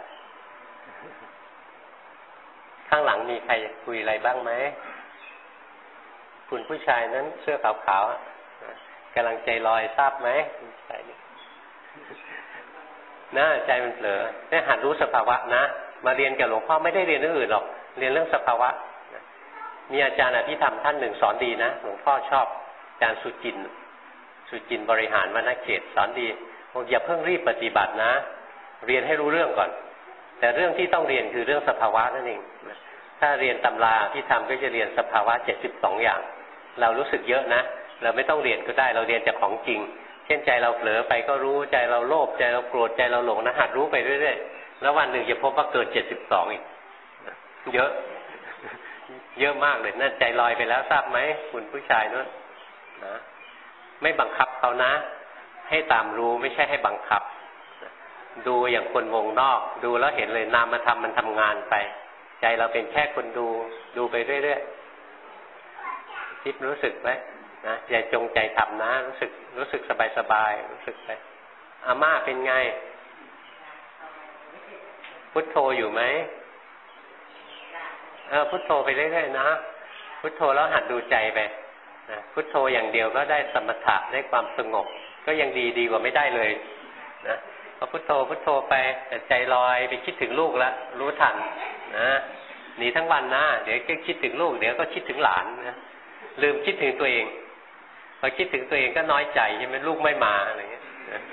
ข้างหลังมีใครคุยอะไรบ้างไหมคุณผู้ชายนั้นเสื้อขาวๆกำลังใจลอยทราบไหมใจน่าใจมันเผลอได้หัดรู้สภาวะนะมาเรียนกับหลวงพ่อไม่ได้เรียนเรื่องอื่นหรอกเรียนเรื่องสภาวะมีอาจารย์อภิธรรมท่านหนึ่งสอนดีนะหลวงพ่อชอบอาจารย์สุจินบริหารวรรณเขตสอนดีบอกอย่าเพิ่งรีบปฏิบัตินะเรียนให้รู้เรื่องก่อนแต่เรื่องที่ต้องเรียนคือเรื่องสภาวะนั่นเองถ้าเรียนตำราอภิธรรมก็จะเรียนสภาวะ72อย่างเรารู้สึกเยอะนะเราไม่ต้องเรียนก็ได้เราเรียนจากของจริงเช่นใจเราเผลอไปก็รู้ใจเราโลภใจเราโกรธใจเราหลงนะหัดรู้ไปเรื่อยๆแล้ววันหนึ่งจะพบว่าเกิด72อีกเยอะมากเลยนั่นใจลอยไปแล้วทราบไหมคุณผู้ชายนู้นนะไม่บังคับเขานะให้ตามรู้ไม่ใช่ให้บังคับดูอย่างคนวงนอกดูแล้วเห็นเลยนามธรรมมันทำงานไปใจเราเป็นแค่คนดูไปเรื่อยๆคิดรู้สึกไหมนะอย่าจงใจทำนะรู้สึกสบายรู้สึกไปอาม่าเป็นไงพุทโธอยู่ไหมพุทโธไปเรื่อยๆนะพุทโธแล้วหัดดูใจไปนะพุทโธอย่างเดียวก็ได้สมถะได้ความสงบก็ยังดีกว่าไม่ได้เลยนะพอพุทโธไปแต่ใจลอยไปคิดถึงลูกแล้วรู้ทันนะหนีทั้งวันนะเดี๋ยวก็คิดถึงลูกเดี๋ยวก็คิดถึงหลานนะลืมคิดถึงตัวเองพอคิดถึงตัวเองก็น้อยใจใช่ไหมลูกไม่มาอะไรเงี้ย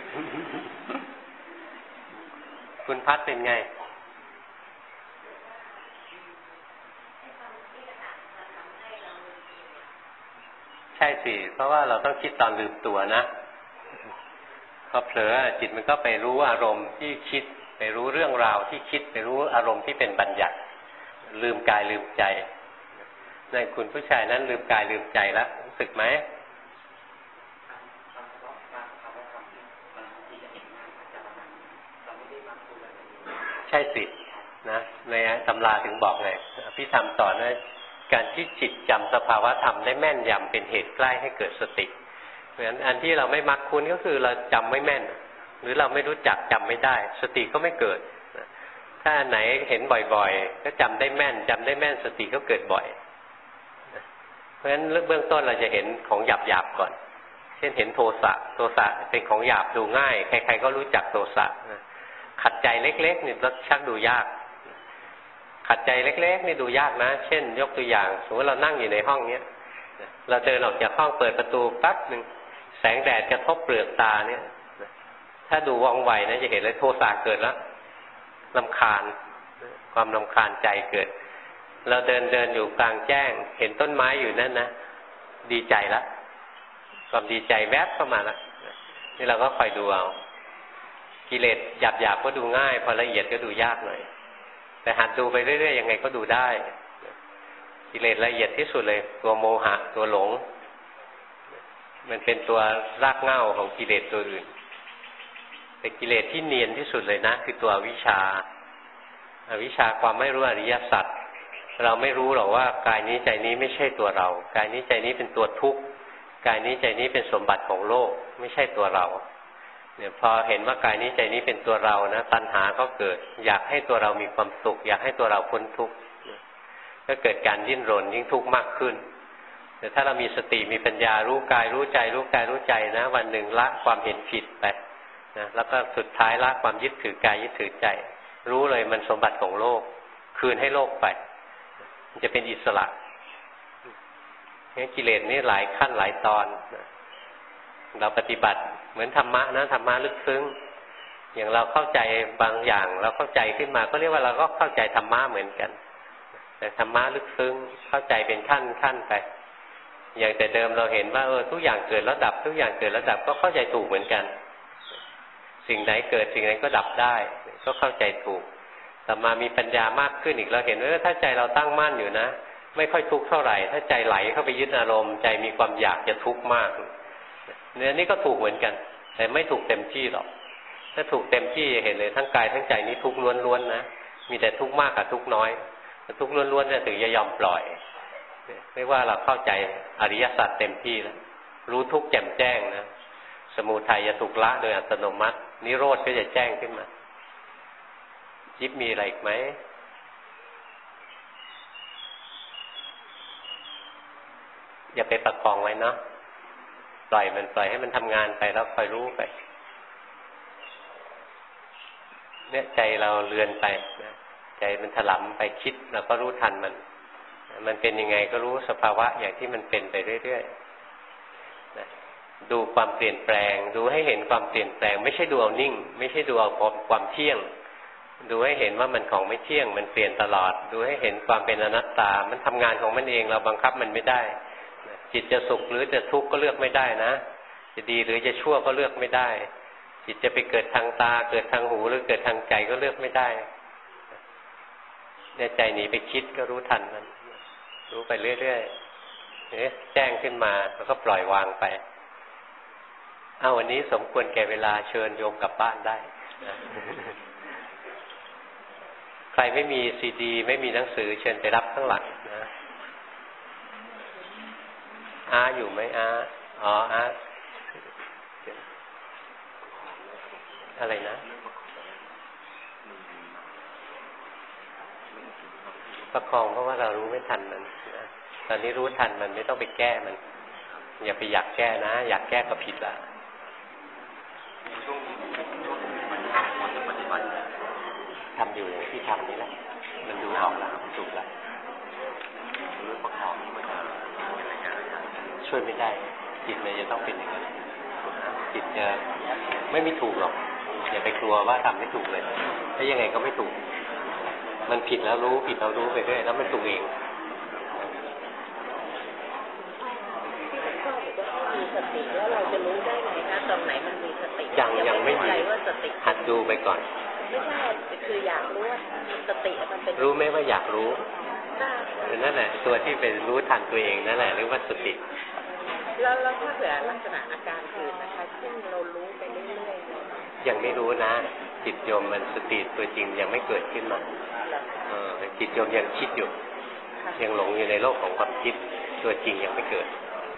คุณพัดเป็นไงใช่สิเพราะว่าเราต้องคิดตอนลืมตัวนะพอเผลอจิตมันก็ไปรู้อารมณ์ที่คิดไปรู้เรื่องราวที่คิดไปรู้อารมณ์ที่เป็นบัญญัติลืมกายลืมใจในคุณผู้ชายนั้นลืมกายลืมใจแล้วรู้สึกไหมใช่สินะในตำราถึงบอกไงพี่ธรรมสอนว่าการที่จิตจำสภาวะธรรมได้แม่นยำเป็นเหตุใกล้ให้เกิดสติเพราะฉะนั้นอันที่เราไม่มักคุ้นก็คือเราจำไม่แม่นหรือเราไม่รู้จักจำไม่ได้สติก็ไม่เกิดถ้าอันไหนเห็นบ่อยๆก็จำได้แม่นสติก็เกิดบ่อยเพราะฉะนั้นเบื้องต้นเราจะเห็นของหยาบๆก่อนเช่นเห็นโทสะเป็นของหยาบดูง่ายใครๆก็รู้จักโทสะขัดใจเล็กๆนี่ชักดูยากขัดใจเล็กๆนี่ดูยากนะเช่นยกตัวอย่างสมมติเรานั่งอยู่ในห้องเนี้ยเราเดินออกจากห้องเปิดประตูปั๊บนึงแสงแดดกระทบเปลือกตาเนี่ยถ้าดูว่องไวนะจะเห็นเลยโทสะเกิดแล้วรำคาญความรำคาญใจเกิดเราเดินอยู่กลางแจ้งเห็นต้นไม้อยู่นั่นนะดีใจแล้วความดีใจแวบเข้ามาแล้วนี่เราก็คอยดูเอากิเลสหยาบๆก็ดูง่ายพอละเอียดก็ดูยากหน่อยแต่หัดดูไปเรื่อยๆยังไงก็ดูได้กิเลสละเอียดที่สุดเลยตัวโมหะตัวหลงมันเป็นตัวรากเหง้าของกิเลสตัวอื่นแต่กิเลสที่เนียนที่สุดเลยนะคือตัวอวิชชาอวิชชาความไม่รู้อริยสัจเราไม่รู้หรอกว่ากายนี้ใจนี้ไม่ใช่ตัวเรากายนี้ใจนี้เป็นตัวทุกข์กายนี้ใจนี้เป็นสมบัติของโลกไม่ใช่ตัวเราเนี่ยพอเห็นว่ากายนี้ใจนี้เป็นตัวเรานะตัณหาก็เกิดอยากให้ตัวเรามีความสุขอยากให้ตัวเราพ้นทุกข์ก็เกิดการดิ้นรนยิ่งทุกข์มากขึ้นแต่ถ้าเรามีสติมีปัญญารู้กายรู้ใจรู้กายรู้ใจนะวันหนึ่งละความเห็นผิดไปนะแล้วก็สุดท้ายละความยึดถือกายยึดถือใจรู้เลยมันสมบัติของโลกคืนให้โลกไปมันจะเป็นอิสระกิเลสนี่หลายขั้นหลายตอนนะเราปฏิบัติเหมือนธรรมะนะธรรมะลึกซึ้งอย่างเราเข้าใจบางอย่างเราเข้าใจขึ้นมาก็เรียกว่าเราก็เข้าใจธรรมะเหมือนกันแต่ธรรมะลึกซึ้งเข้าใจเป็นขั้นไปอย่างแต่เดิมเราเห็นว่าทุกอย่างเกิดแล้วดับทุกอย่างเกิดแล้วดับก็เข้าใจถูกเหมือนกันสิ่งไหนเกิดสิ่งนั้นก็ดับได้ก็เข้าใจถูกแต่มามีปัญญามากขึ้นอีกเราเห็นว่าถ้าใจเราตั้งมั่นอยู่นะไม่ค่อยทุกข์เท่าไหร่ถ้าใจไหลเข้าไปยึดอารมณ์ใจมีความอยากจะทุกข์มากเนี่ยนี่ก็ถูกเหมือนกันแต่ไม่ถูกเต็มที่หรอกถ้าถูกเต็มที่เห็นเลยทั้งกายทั้งใจนี้ทุกข์ล้วนๆนะมีแต่ทุกข์มากกับทุกข์น้อยแต่ทุกข์ล้วนๆเนี่ยถึงจะยอมปล่อยไม่ว่าเราเข้าใจอริยสัจเต็มที่แล้วรู้ทุกข์แจ่มแจ้งนะสมุทัยจะถูกละโดยอัตโนมัตินิโรธก็จะแจ้งขึ้นมายิบมีอะไรอีกไหมอย่าไปประคองไว้เนาะปล่อยให้มันทำงานไปแล้วคอยรู้ไปเนี่ยใจเราเลือนไปนะใจมันถลำไปคิดเราก็รู้ทันมันเป็นยังไงก็รู้สภาวะอย่างที่มันเป็นไปเรื่อยๆนะดูความเปลี่ยนแปลงดูให้เห็นความเปลี่ยนแปลงไม่ใช่ดูเอานิ่งไม่ใช่ดูเอาความเที่ยงดูให้เห็นว่ามันของไม่เที่ยงมันเปลี่ยนตลอดดูให้เห็นความเป็นอนัตตามันทำงานของมันเองเราบังคับมันไม่ได้จิตจะสุขหรือจะทุกข์ก็เลือกไม่ได้นะจะดีหรือจะชั่วก็เลือกไม่ได้จิตจะไปเกิดทางตาเกิดทางหูหรือเกิดทางใจก็เลือกไม่ได้เนี่ยใจหนีไปคิดก็รู้ทันมันรู้ไปเรื่อยๆแจ้งขึ้นมาแล้วก็ปล่อยวางไปวันนี้สมควรแก่เวลาเชิญโยมกลับบ้านได้นะใครไม่มีซีดีไม่มีหนังสือเชิญไปรับข้างหลังนะอยู่ไหมอะไรนะประคองเพราะว่าเรารู้ไม่ทันมันนะตอนนี้รู้ทันมันไม่ต้องไปแก้มันอย่าไปอยากแก้นะอยากแก้ก็ผิดละทำอยู่อย่างที่ทำนี่แหละมันดูออกแล้วถูกแล้วประคองช่วยไม่ได้จิตมันจะต้องเป็นอย่างนั้นจิตจะไม่มีถูกหรอกอย่าไปกลัวว่าทำไม่ถูกเลยถ้ายังไงก็ไม่ถูกมันผิดแล้วรู้ผิดแล้วรู้ไปเรื่อยแล้วมันถูกเองมีสติแล้วเราจะรู้ได้ไงคะตรงไหนมันมีสติยังไม่มีหัดดูไปก่อนไม่ใช่คืออยากรู้ว่าสติมันเป็นรู้ไหมว่าอยากรู้นั่นแหละตัวที่เป็นรู้ทันตัวเองนั่นแหละเรียกว่าสติแล้วถ้าเผื่อลักษณะอาการอื่นนะคะซึ่งเรารู้ไปเรื่อยๆยังไม่รู้นะจิตโยมมันสติตัวจริงยังไม่เกิดขึ้นมาจิตโยมยังคิดอยู่ยังหลงอยู่ในโลกของความคิดตัวจริงยังไม่เกิด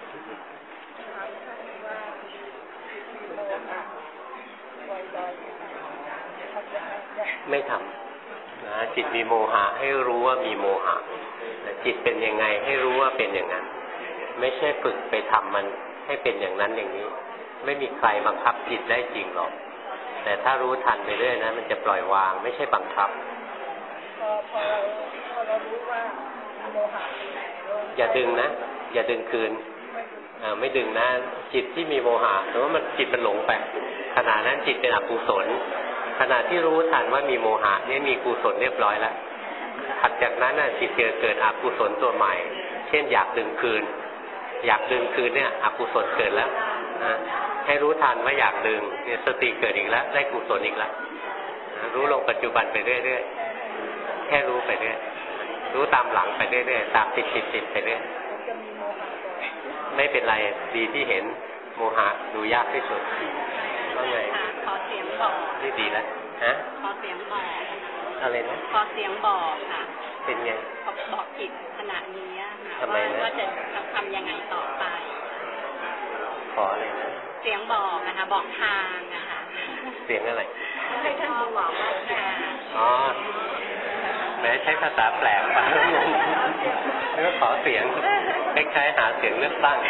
ไม่ทำนะจิตมีโมหะให้รู้ว่ามีโมหะจิตเป็นยังไงให้รู้ว่าเป็นอย่างนั้นไม่ใช่ฝึกไปทำมันให้เป็นอย่างนั้นอย่างนี้ไม่มีใครบังคับจิตได้จริงหรอกแต่ถ้ารู้ทันไปเรื่อยนะมันจะปล่อยวางไม่ใช่บังคับพอเรารู้ว่าโมหะอย่าดึงนะอย่าดึงคืนไม่ดึงนะจิตที่มีโมหะแต่ว่ามันจิตมันหลงไปขณะนั้นจิตเป็นอกุศลขณะที่รู้ทันว่ามีโมหะนี่มีกุศลเรียบร้อยแล้วถัดจากนั้นจิตเกิดอกุศลตัวใหม่เช่นอยากดึงคืนอยากดึงคืนเนี่ยอกุศลเกิดแล้วนะให้รู้ทันว่าอยากดึงเนี่ยสติเกิดอีกแล้วได้กุศลอีกแล้วนะรู้ลงปัจจุบันไปเรื่อยๆแค่รู้ไปเรื่อยรู้ตามหลังไปเรื่อยๆตามติดไปเรื่อยไม่เป็นไรดีที่เห็นโมหะดูยากที่สุดว่าไงขอเสียงบอกนี่ดีแล้วฮะขอเสียงบอกอะไรนะขอเสียงบอกค่ะเป็นไงบอกจิตขณะนี้ค่ะว่าจะทำยังไงต่อไปขออะไรเสียงบอกนะคะบอกทางนะคะเสียงอะไรให้ท่านบอกว่าอ๋อแม้ใช้ภาษาแปลกไปแล้วก็ขอเสียงคล้ายๆหาเสียงเลือกตั้ง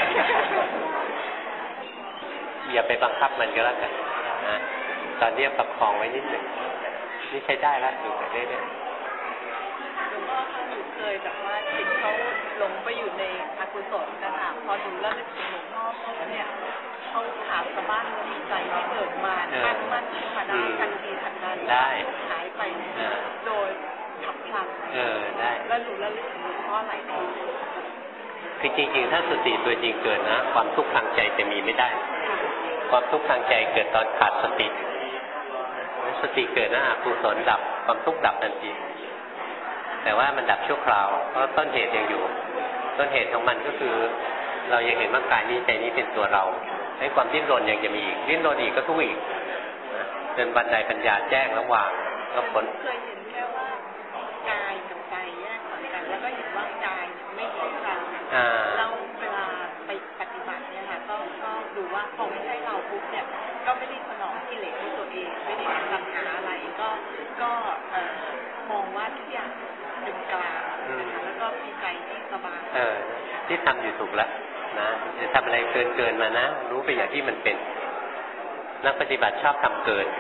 อย่าไปบังคับมันก็แล้วกันนะตอนนี้ประคองไว้นิดหนึ่งนี่ใช้ได้แล้วดูไปเรื่อยๆหลวงพ่อคะหนูเคยแบบว่าจิตเขาหลงไปอยู่ในอกุศลนะคะพอดูแล้วนึกถึงหลวงพ่อเนี่ยเขาขาดสะบั้นมีใจที่เกิดมาตั้งมั่นขึ้นมาได้ทันทีทันนั้นได้หายไปโดยฉับพลันได้แล้วหนูระลึกถึงหลวงพ่อหลายทีคือจริงๆถ้าสติตัวจริงเกิดนะความทุกข์ทางใจจะมีไม่ได้ความทุกข์ทางใจเกิดตอนขาดสติสติเกิดนะอกุศลดับความทุกข์ดับทันทีแต่ว่ามันดับชั่วคราวเพราะต้นเหตุยังอยู่ต้นเหตุของมันก็คือเรายังเห็นว่ากายนี้ใจนี้เป็นตัวเราให้ความดิ้นรนยังจะมีอีกดิ้นรนอีกก็ทุกข์อีกจนบันไดปัญญาแจ้งระหว่างแล้วผลเคยเห็นแค่ว่ากายกับใจแยกกันแล้วก็เห็นว่ากายไม่ใช่เราแล้วเวลาไปปฏิบัติเนี่ยค่ะก็ดูว่าพอไม่ใช่เราปุ๊บเนี่ยก็ไม่ได้สนองกิเลสด้วยตัวเองไม่ได้ทำหาอะไรก็มองว่าทุกอย่างเป็นกลางแล้วก็มีใจที่สบายที่ทำอยู่ถูกแล้วนะจะทำอะไรเกินมานะรู้ไปอย่างที่มันเป็นนักปฏิบัติชอบทำเกิน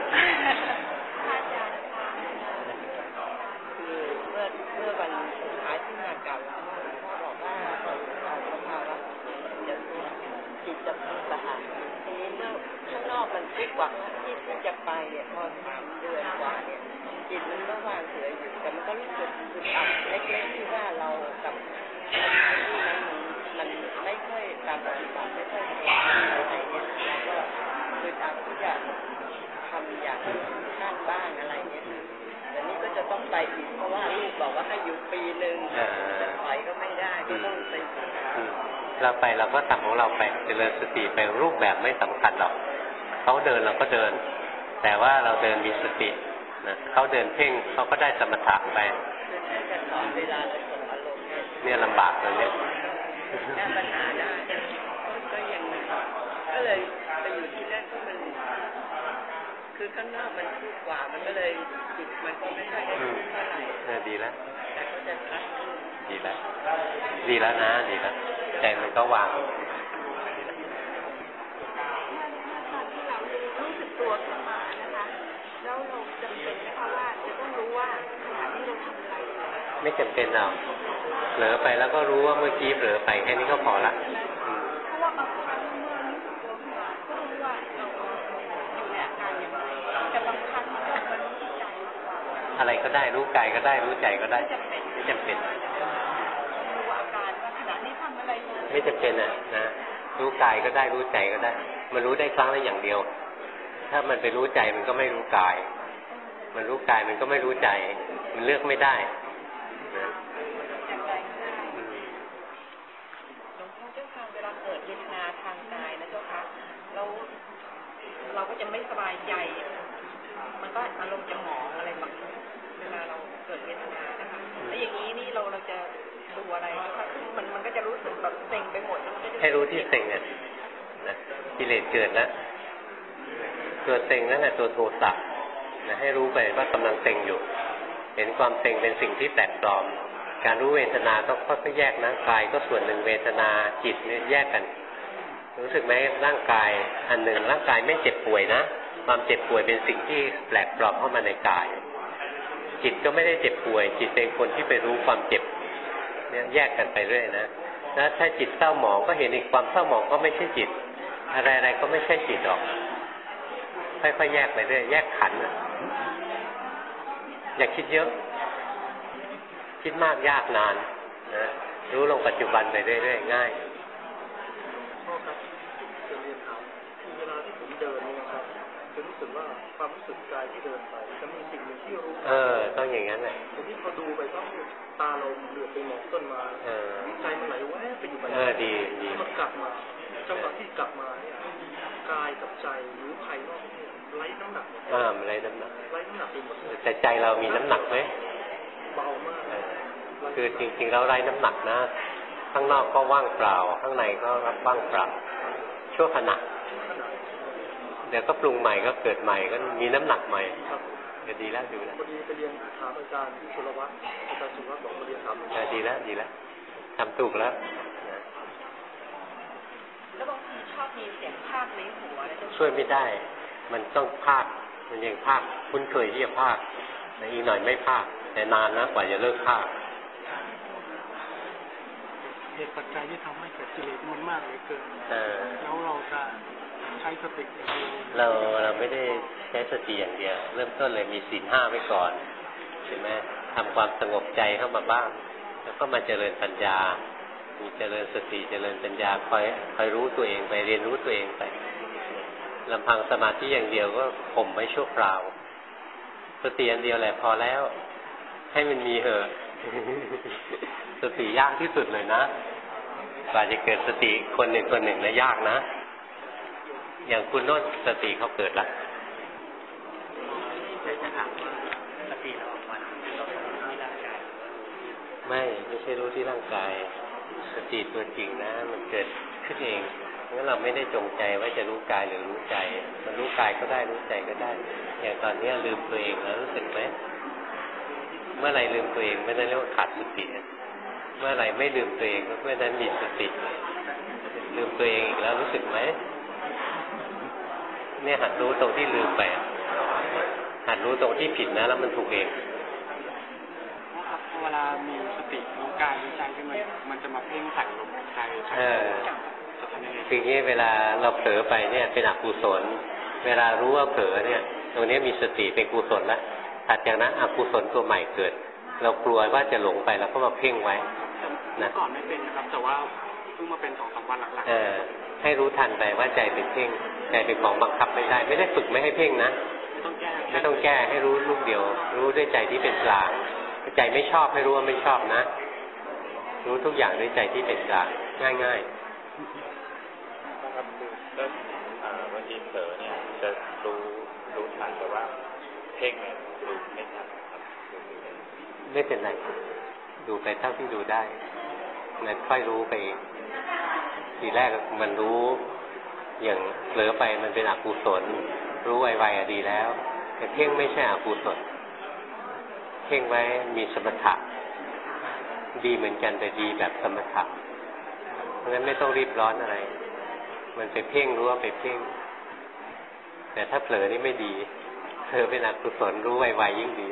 เมื่อวันสุดท้ายที่มากับพ่อบอกว่าสภาวะจิตจะเป็นสหายทีนี้เมื่อข้างนอกมันทุกข์กว่าที่จะไปเนี่ยพอ3 เดือนกว่าเนี่ยจิตมันก็วางเฉยอยู่แต่มันก็รู้สึกอึดอัดเล็กๆที่ว่าเรากับที่นั้นมันไม่ค่อยตามปฏิบัติไม่ค่อยอะไรเนี่ยเราก็อึดอัดที่จะทำอย่างข้างบ้านอะไรเนี่ยแต่นี่ก็จะต้องไปอีกเพราะว่าลูกบอกว่าให้อยู่ปีนึงจะถอยก็ไม่ได้ก็ต้องไปเราไปเราก็ทำของเราไปเจริญสติไปรูปแบบไม่สำคัญหรอกเขาเดินเราก็เดินแต่ว่าเราเดินมีสตินะเขาเดินเพ่งเขาก็ได้สมถะไปเนี่ยลำบากเลยเนี่ยแก้ปัญหาได้ก็ยังก็เลยไปอยู่ที่นั่นก็มันคือข้างนอกมันทุกข์กว่ามันก็เลยจิตมันก็ไม่ค่อยได้เท่าไหร่ดีแล้วแต่ก็จะชัดขึ้นดีแล้วนะดีแล้วใจมันก็วางรู้สึกตัวขึ้นมานะคะแล้วเราจำเป็นไหมคะว่าจะต้องรู้ว่าขณะที่เราทำอะไรไม่จำเป็นหรอกเผลอไปแล้วก็รู้ว่าเมื่อกี้เผลอไปแค่นี้ก็พอละเพราะว่าบางครั้งเมื่อรู้สึกตัวขึ้นมาก็รู้ว่าเราอยู่ในอาการอย่างไรแต่บางครั้งก็มันรู้ใจอะไรก็ได้รู้กายก็ได้รู้ใจก็ได้ไม่จำเป็นรู้อาการว่าขณะนี้ทำอะไรไม่จำเป็นนะรู้กายก็ได้รู้ใจก็ได้มันรู้ได้ครั้งละอย่างเดียวถ้ามันไปรู้ใจมันก็ไม่รู้กายมันรู้กายมันก็ไม่รู้ใจมันเลือกไม่ได้นะหลวงพ่อเจ้าค่ะเวลาเกิดเวทนาทางกายนะเจ้าค่ะแล้วเราก็จะไม่สบายใจมันก็อารมณ์จะหมองอะไรแบบเวลาเราเกิดเวทนานะคะแล้วอย่างนี้นี่เราจะดูอะไรนะคะมันก็จะรู้สึกแบบเซ็งไปหมดให้รู้ที่เซ็งเนี่ยกิเลสเกิดแล้วตัวเซ็งนั่นแหละตัวโทสะนะให้รู้ไปว่ากำลังเซ็งอยู่เห็นความเซ็งเป็นสิ่งที่แปลกปลอมการรู้เวทนาต้องค่อยๆแยกนะกายก็ส่วนหนึ่งเวทนาจิตเนี่ยแยกกันรู้สึกไหมร่างกายอันหนึ่งร่างกายไม่เจ็บป่วยนะความเจ็บป่วยเป็นสิ่งที่แปลกปลอมเข้ามาในกายจิตก็ไม่ได้เจ็บป่วยจิตเป็นคนที่ไปรู้ความเจ็บเนี่ยแยกกันไปเรื่อยนะแล้วถ้าจิตเศร้าหมองก็เห็นอีกความเศร้าหมองก็ไม่ใช่จิตอะไรๆก็ไม่ใช่จิตหรอกค่อยๆแยกไปเรื่อยแยกขันธ์อย่าคิดเยอะคิดมากยากนานนะรู้ลงปัจจุบันไปเรื่อยๆง่ายพ่อครับจะเรียนถามคือเวลาที่ผมเดินเนี่ยครับจะรู้สึกว่าความรู้สึกกายที่เดินไปจะมีสิ่งหนึ่งที่รู้ต้องอย่างนั้นแหละทีนี้พอดูไปก็ตาเราเหลือบไปมองต้นไม้ใจมันไหลแวบไปอยู่ไปดีมันกลับมาจังหวะที่กลับมาเนี่ยกายกับใจหรือภายนอกเนี่ยไร้น้ำหนักไร้น้ำหนักไปหมดแต่ใจเรามีน้ำหนักไหมเบามากคือจริงๆเราไร้น้ำหนักนะข้างนอกก็ว่างเปล่าข้างในก็ว่างเปล่าชั่วขณะเดี๋ยวก็ปรุงใหม่ก็เกิดใหม่ก็มีน้ำหนักใหม่ก็ดีแล้วดูแล้วพอดีไปเรียนถามอาจารย์สุรวัตรอาจารย์สุรวัตรบอกมาเรียนถามดีแล้วทำถูกแล้วแล้วบางทีชอบมีเสียงภาคในหัวช่วยไม่ได้มันต้องภาคมันยังภาคคุ้นเคยที่จะภาคแต่อีกหน่อยไม่ภาคแต่นานนะกว่าจะเลิกภาคเหตุปัจจัยที่ทำให้เกิดกิเลสมันมากเหลือเกินแล้วเราจะใช้สติเราไม่ได้ใช้สติอย่างเดียวเริ่มต้นเลยมีศีล 5ไว้ก่อนใช่ไหมทำความสงบใจเข้ามาบ้างแล้วก็มาเจริญปัญญามีเจริญสติเจริญปัญญาคอยรู้ตัวเองไปเรียนรู้ตัวเองไปลำพังสมาธิอย่างเดียวก็ข่มไว้ชั่วคราวสติอันเดียวแหละพอแล้วให้มันมีเหอะสติยากที่สุดเลยนะกว่าจะเกิดสติคนหนึ่งนะยากนะอย่างคุณโน้นสติเขาเกิดละจะถามว่าสติเราออกมาที่เรารู้ที่ร่างกายไม่ใช่รู้ที่ร่างกายสติตัวจริงนะมันเกิดขึ้นเองงั้นเราไม่ได้จงใจว่าจะรู้กายหรือรู้ใจมันรู้กายก็ได้รู้ใจก็ได้อย่างตอนนี้ลืมตัวเองแล้วรู้สึกไหมเมื่อไหร่ลืมตัวเองไม่ได้เรียกว่าขาดสติเมื่อไหร่ไม่ลืมตัวเองก็เมื่อนั้นมีสติลืมตัวเองอีกแล้วรู้สึกไหมเนี่ยหัดรู้ตรงที่ลืมไปหัดรู้ตรงที่ผิดนะแล้วมันถูกเองเวลามีสติรู้กายรู้ใจขึ้นมันจะมาเพ่งสั่งลมใจคืออย่างนี้เวลาเราเผลอไปเนี่ยเป็นอกุศลเวลารู้ว่าเผลอเนี่ยตรงนี้มีสติเป็นกุศลแล้วถัดจากนั้นอกุศลตัวใหม่เกิดเรากลัวว่าจะหลงไปแล้วก็มาเพ่งไว้นะก่อนไม่เป็นนะครับแต่ว่าเพิ่งมาเป็น2-3 วันหลังๆให้รู้ทันไปว่าใจเป็นเพ่งใจเป็นของบังคับไม่ได้ไม่ได้ฝึกไม่ให้เพ่งนะไม่ต้องแก้ให้รู้ลูกเดียวรู้ด้วยใจที่เป็นกลางใจไม่ชอบให้รู้ว่าไม่ชอบนะรู้ทุกอย่างด้วยใจที่เป็นกลางง่ายๆครับแล้ววันที่เผลอเนี่ยจะรู้ทันแต่ว่าเพ่งเนี่ยรู้ไม่ทันครับไม่เป็นไรดูไปเท่าที่ดูได้งั้นค่อยรู้ไปทีแรกมันรู้อย่างเผลอไปมันเป็นอกุศลรู้ไวๆดีแล้วแต่เพ่งไม่ใช่อกุศลเพ่งไว้มีสมถะดีเหมือนกันแต่ดีแบบสมถะเพราะฉะนั้นไม่ต้องรีบร้อนอะไรมันไปเพ่งรู้ว่าไปเพ่งแต่ถ้าเผลอนี่ไม่ดีเผลอเป็นอกุศลรู้ไวๆยิ่งดี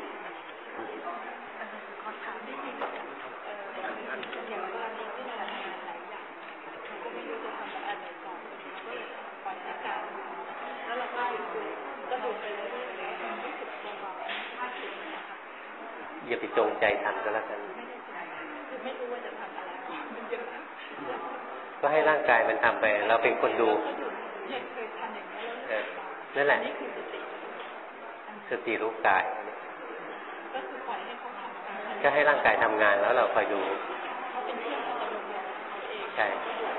อย่าไปจงใจทำก็แล้วกันไม่รู้ว่าจะทำอะไรก็ให้ร่างกายมันทำไปเราเป็นคนดูนั่นแหละสติรู้กายก็ให้ร่างกายทำงานแล้วเราคอยดูใช่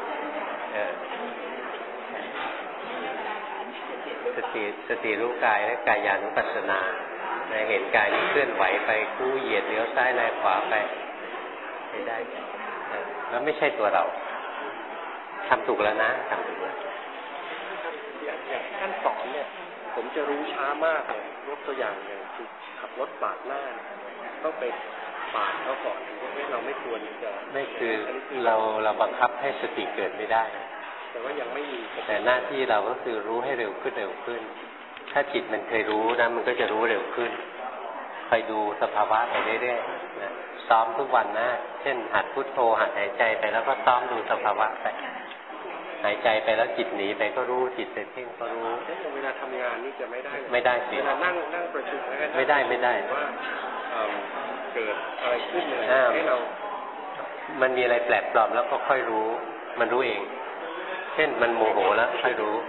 สติรู้กายและกายานุปัสสนาเห็นกายนี้เคลื่อนไหวไปคู่เหยียดเลี้ยวซ้ายแลขวาไปไม่ได้แล้วไม่ใช่ตัวเราทำถูกแล้วนะทำถูกแล้วอย่างขั้นสอนเนี่ยผมจะรู้ช้ามากเลยยกตัวอย่างอย่างคือขับรถปาดหน้าต้องไปปาดเขาก่อนเราไม่ควรจะไม่คือเราบังคับให้สติเกิดไม่ได้แต่ว่ายังไม่มีแต่หน้าที่เราก็คือรู้ให้เร็วขึ้นถ้าจิตมันเคยรู้นะมันก็จะรู้เร็วขึ้นคอยดูสภาวะไปเรื่อยๆนะซ้อมทุกวันนะเช่นหัดพุทโธหัดหายใจไปแล้วก็ซ้อมดูสภาวะไปหายใจไปแล้วจิตหนีไปก็รู้จิตไปเพ่งก็รู้เวลาทำงานนี่จะไม่ได้สิเวลานั่งประชุมไม่ได้ว่าเกิดอะไรขึ้นเลยให้เรามันมีอะไรแปลกปลอมแล้วก็ค่อยรู้มันรู้เองเช่นมันโมโหแล้วค่อยรู้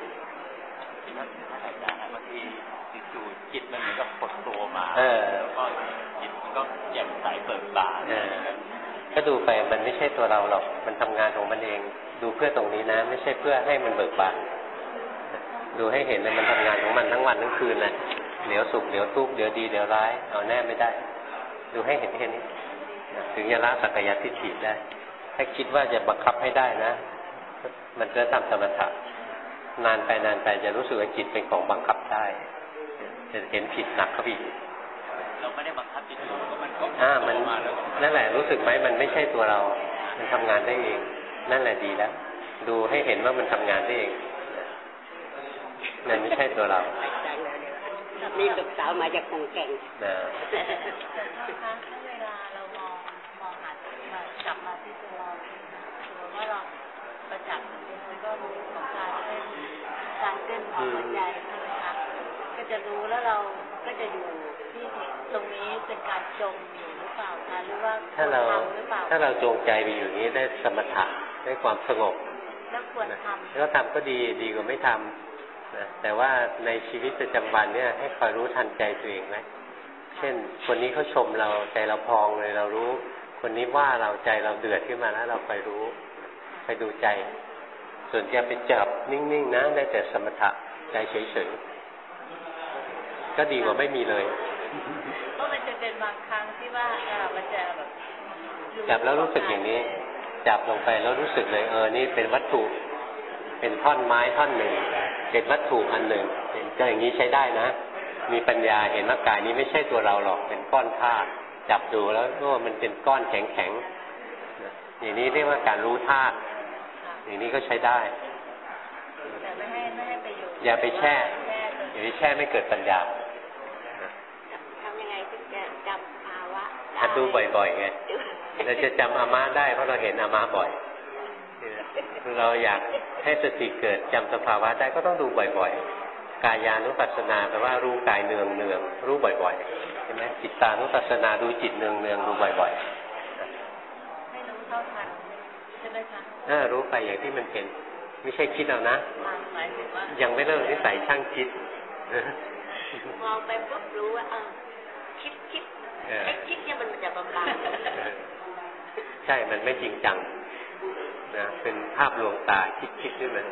บางทีจู่ๆจิตมันเหมือนกับกดตัวมาแล้วก็จิตมันก็แจ่มใสเบิกบานก็ดูไปมันไม่ใช่ตัวเราหรอกมันทำงานของมันเองดูเพื่อตรงนี้นะไม่ใช่เพื่อให้มันเบิกบานดูให้เห็นเลยมันทำงานของมันทั้งวันทั้งคืนนะเดี๋ยวสุขเดี๋ยวทุกข์เดี๋ยวดีเดี๋ยวร้ายเอาแน่ไม่ได้ดูให้เห็นแค่นี้ถึงจะละสักกายทิฏฐิได้ถ้าคิดว่าจะบังคับให้ได้นะมันจะทำสมถะนานไปจะรู้สึกว่าจิตเป็นของบังคับได้จะเห็นผิดหนักเข้าไปอีกเราไม่ได้บังคับจิตอยู่มันก็มันนั่นแหละรู้สึกไหมมันไม่ใช่ตัวเรามันทำงานได้เองนั่นแหละดีแล้วดูให้เห็นว่ามันทำงานได้เองนั่นไม่ใช่ตัวเรานี่ลูกสาวมาจากกรุงเทพนะถ้าเวลาเรามองหาจับมาที่ตัวเราสมมติว่าเราประจับมันก็รู้ของการเต้นของหัวใจใช่ไหมคะก็จะรู้แล้วเราก็จะอยู่ที่ตรงนี้เป็นการจมอยู่หรือเปล่าคะหรือว่าถ้าเราจงใจไปอยู่นี้ได้สมถะได้ความสงบแล้วควรทำแล้วทำก็ดีกว่าไม่ทำนะแต่ว่าในชีวิตประจำวันเนี่ยให้คอยรู้ทันใจตัวเองไหมเช่นคนนี้เขาชมเราใจเราพองเลยเรารู้คนนี้ว่าเราใจเราเดือดขึ้นมาแล้วเราคอยรู้คอยดูใจส่วนจะไปจับนิ่งๆนะได้แต่สมถะใจเฉยๆก็ดีกว่าไม่มีเลยเพราะมันจะเป็นบางครั้งที่ว่ามันจะแบบจับแล้วรู้สึกอย่างนี้จับลงไปแล้วรู้สึกเลยนี่เป็นวัตถุเป็นท่อนไม้ท่อนหนึ่งเป็นวัตถุอันหนึ่งก็อย่างนี้ใช้ได้นะมีปัญญาเห็นว่ากายนี้ไม่ใช่ตัวเราหรอกเป็นก้อนธาตุจับดูแล้วมันเป็นก้อนแข็งๆอย่างนี้เรียกว่าการรู้ธาตุอย่างนี้ก็ใช้ได้แต่ไม่ให้ไปอยู่อย่าไปแช่อย่าไปแช่ไม่เกิดปัญญาทำยังไงถึงจะจำภาวะหัดดูบ่อยๆไงเราจะจำอาม่าได้เพราะเราเห็นอาม่าบ่อยเราอยากให้สติเกิดจำสภาวะได้ก็ต้องดูบ่อยๆกายานุปัสสนาแปลว่ารู้กายเนืองรู้บ่อยๆเห็นไหมจิตตานุปัสสนาดูจิตเนืองดูบ่อยๆให้รู้เท่าทันใช่ไหมคะรู้ไปอย่างที่มันเป็นไม่ใช่คิดเอานะยังไม่เริ่มนิสัยช่างคิดมองไปปุ๊บรู้ว่าคิดคิดเนี่ยมันจะบำบัดใช่มันไม่จริงจังนะเป็นภาพลวงตาคิดด้วยมัน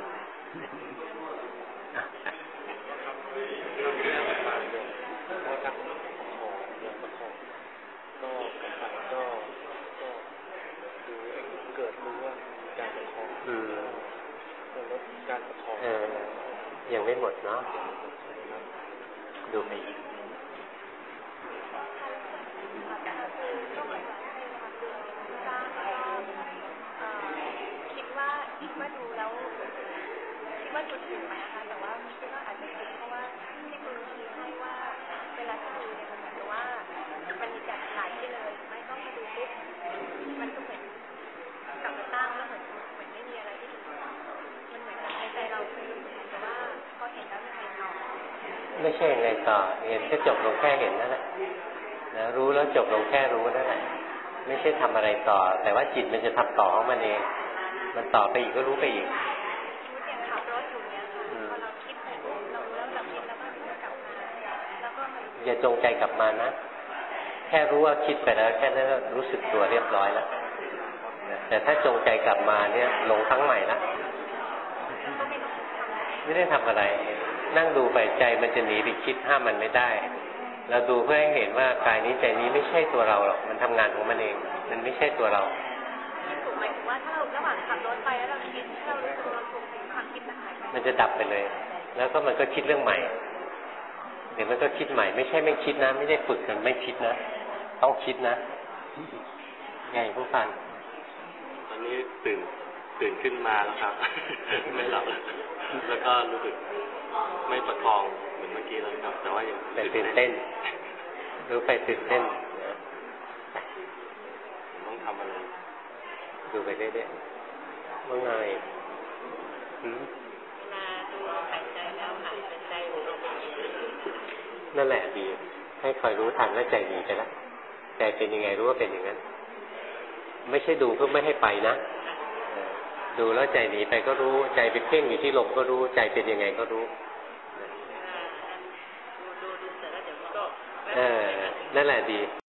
ยังไม่หมดเนาะดูไปอีกคิดว่าดูแล้วคิดว่าจุดถึงไหมคะแต่ว่าคิดว่าอาจจะถึงเพราะว่าที่คุณชี้ให้ว่าเวลาที่ดูเนี่ยมันเหมือนกับว่ามันมีการไหลไปเลยไม่ต้องมาดูปุ๊บมันก็เหมือนกลับมาตั้งแล้วเหมือนไม่มีอะไรที่มันเหมือนกับในใจเราคือแต่ว่าพอเห็นแล้วมันเป็นต่อไม่ใช่ไงต่อเห็นก็จบลงแค่เห็นนั่นแหละนะรู้แล้วจบลงแค่รู้นั่นแหละไม่ใช่ทำอะไรต่อแต่ว่าจิตมันจะทำต่อของมันเองมันต่อไปอีกก็รู้ไปอีกขับรถอยู่เนี่ยค่ะพอเราคิดไปเรารู้แล้วเราคิดแล้วก็กลับมาแล้วก็อย่าจงใจกลับมานะแค่รู้ว่าคิดไปแล้วแค่นั้นรู้สึกตัวเรียบร้อยแล้วแต่ถ้าจงใจกลับมาเนี่ยหลงครั้งใหม่ละไม่ได้ทำอะไรนั่งดูไปใจมันจะหนีไปคิดห้ามมันไม่ได้เราดูเพื่อให้เห็นว่ากายนี้ใจนี้ไม่ใช่ตัวเราหรอกมันทำงานของมันเองมันไม่ใช่ตัวเราถูกหมายถึงว่าถ้าเราระหว่างขับรถไปแล้วเราคิดถ้าเรารู้สึกเราถูกความคิดมันหายมันจะดับไปเลยแล้วก็มันก็คิดเรื่องใหม่เดี๋ยวมันก็คิดใหม่ไม่ใช่ไม่คิดนะไม่ได้ฝึกกันไม่คิดนะต้องคิดนะไงผู้ฟังตอนนี้ตื่นขึ้นมาแล้วครับไม่หลับแล้วก็รู้สึกไม่ประคองเหมือนเมื่อกี้แล้วครับแต่ว่ายังตื่นเต้นรู้ไปตื่นเต้นต้องทำอะไรดูไปเรื่อยๆว่าไงมาดูหายใจแล้วหายใจลงนั่นแหละดีให้คอยรู้ทันแล้วใจหนีไปแล้วใจเป็นยังไงรู้ว่าเป็นอย่างนั้นไม่ใช่ดูเพื่อไม่ให้ไปนะดูแล้วใจหนีไปก็รู้ใจไปเพ่งอยู่ที่ลมก็รู้ใจเป็นยังไงก็รู้ดูเสร็จแล้วเดี๋ยวมันก็นั่นแหละดี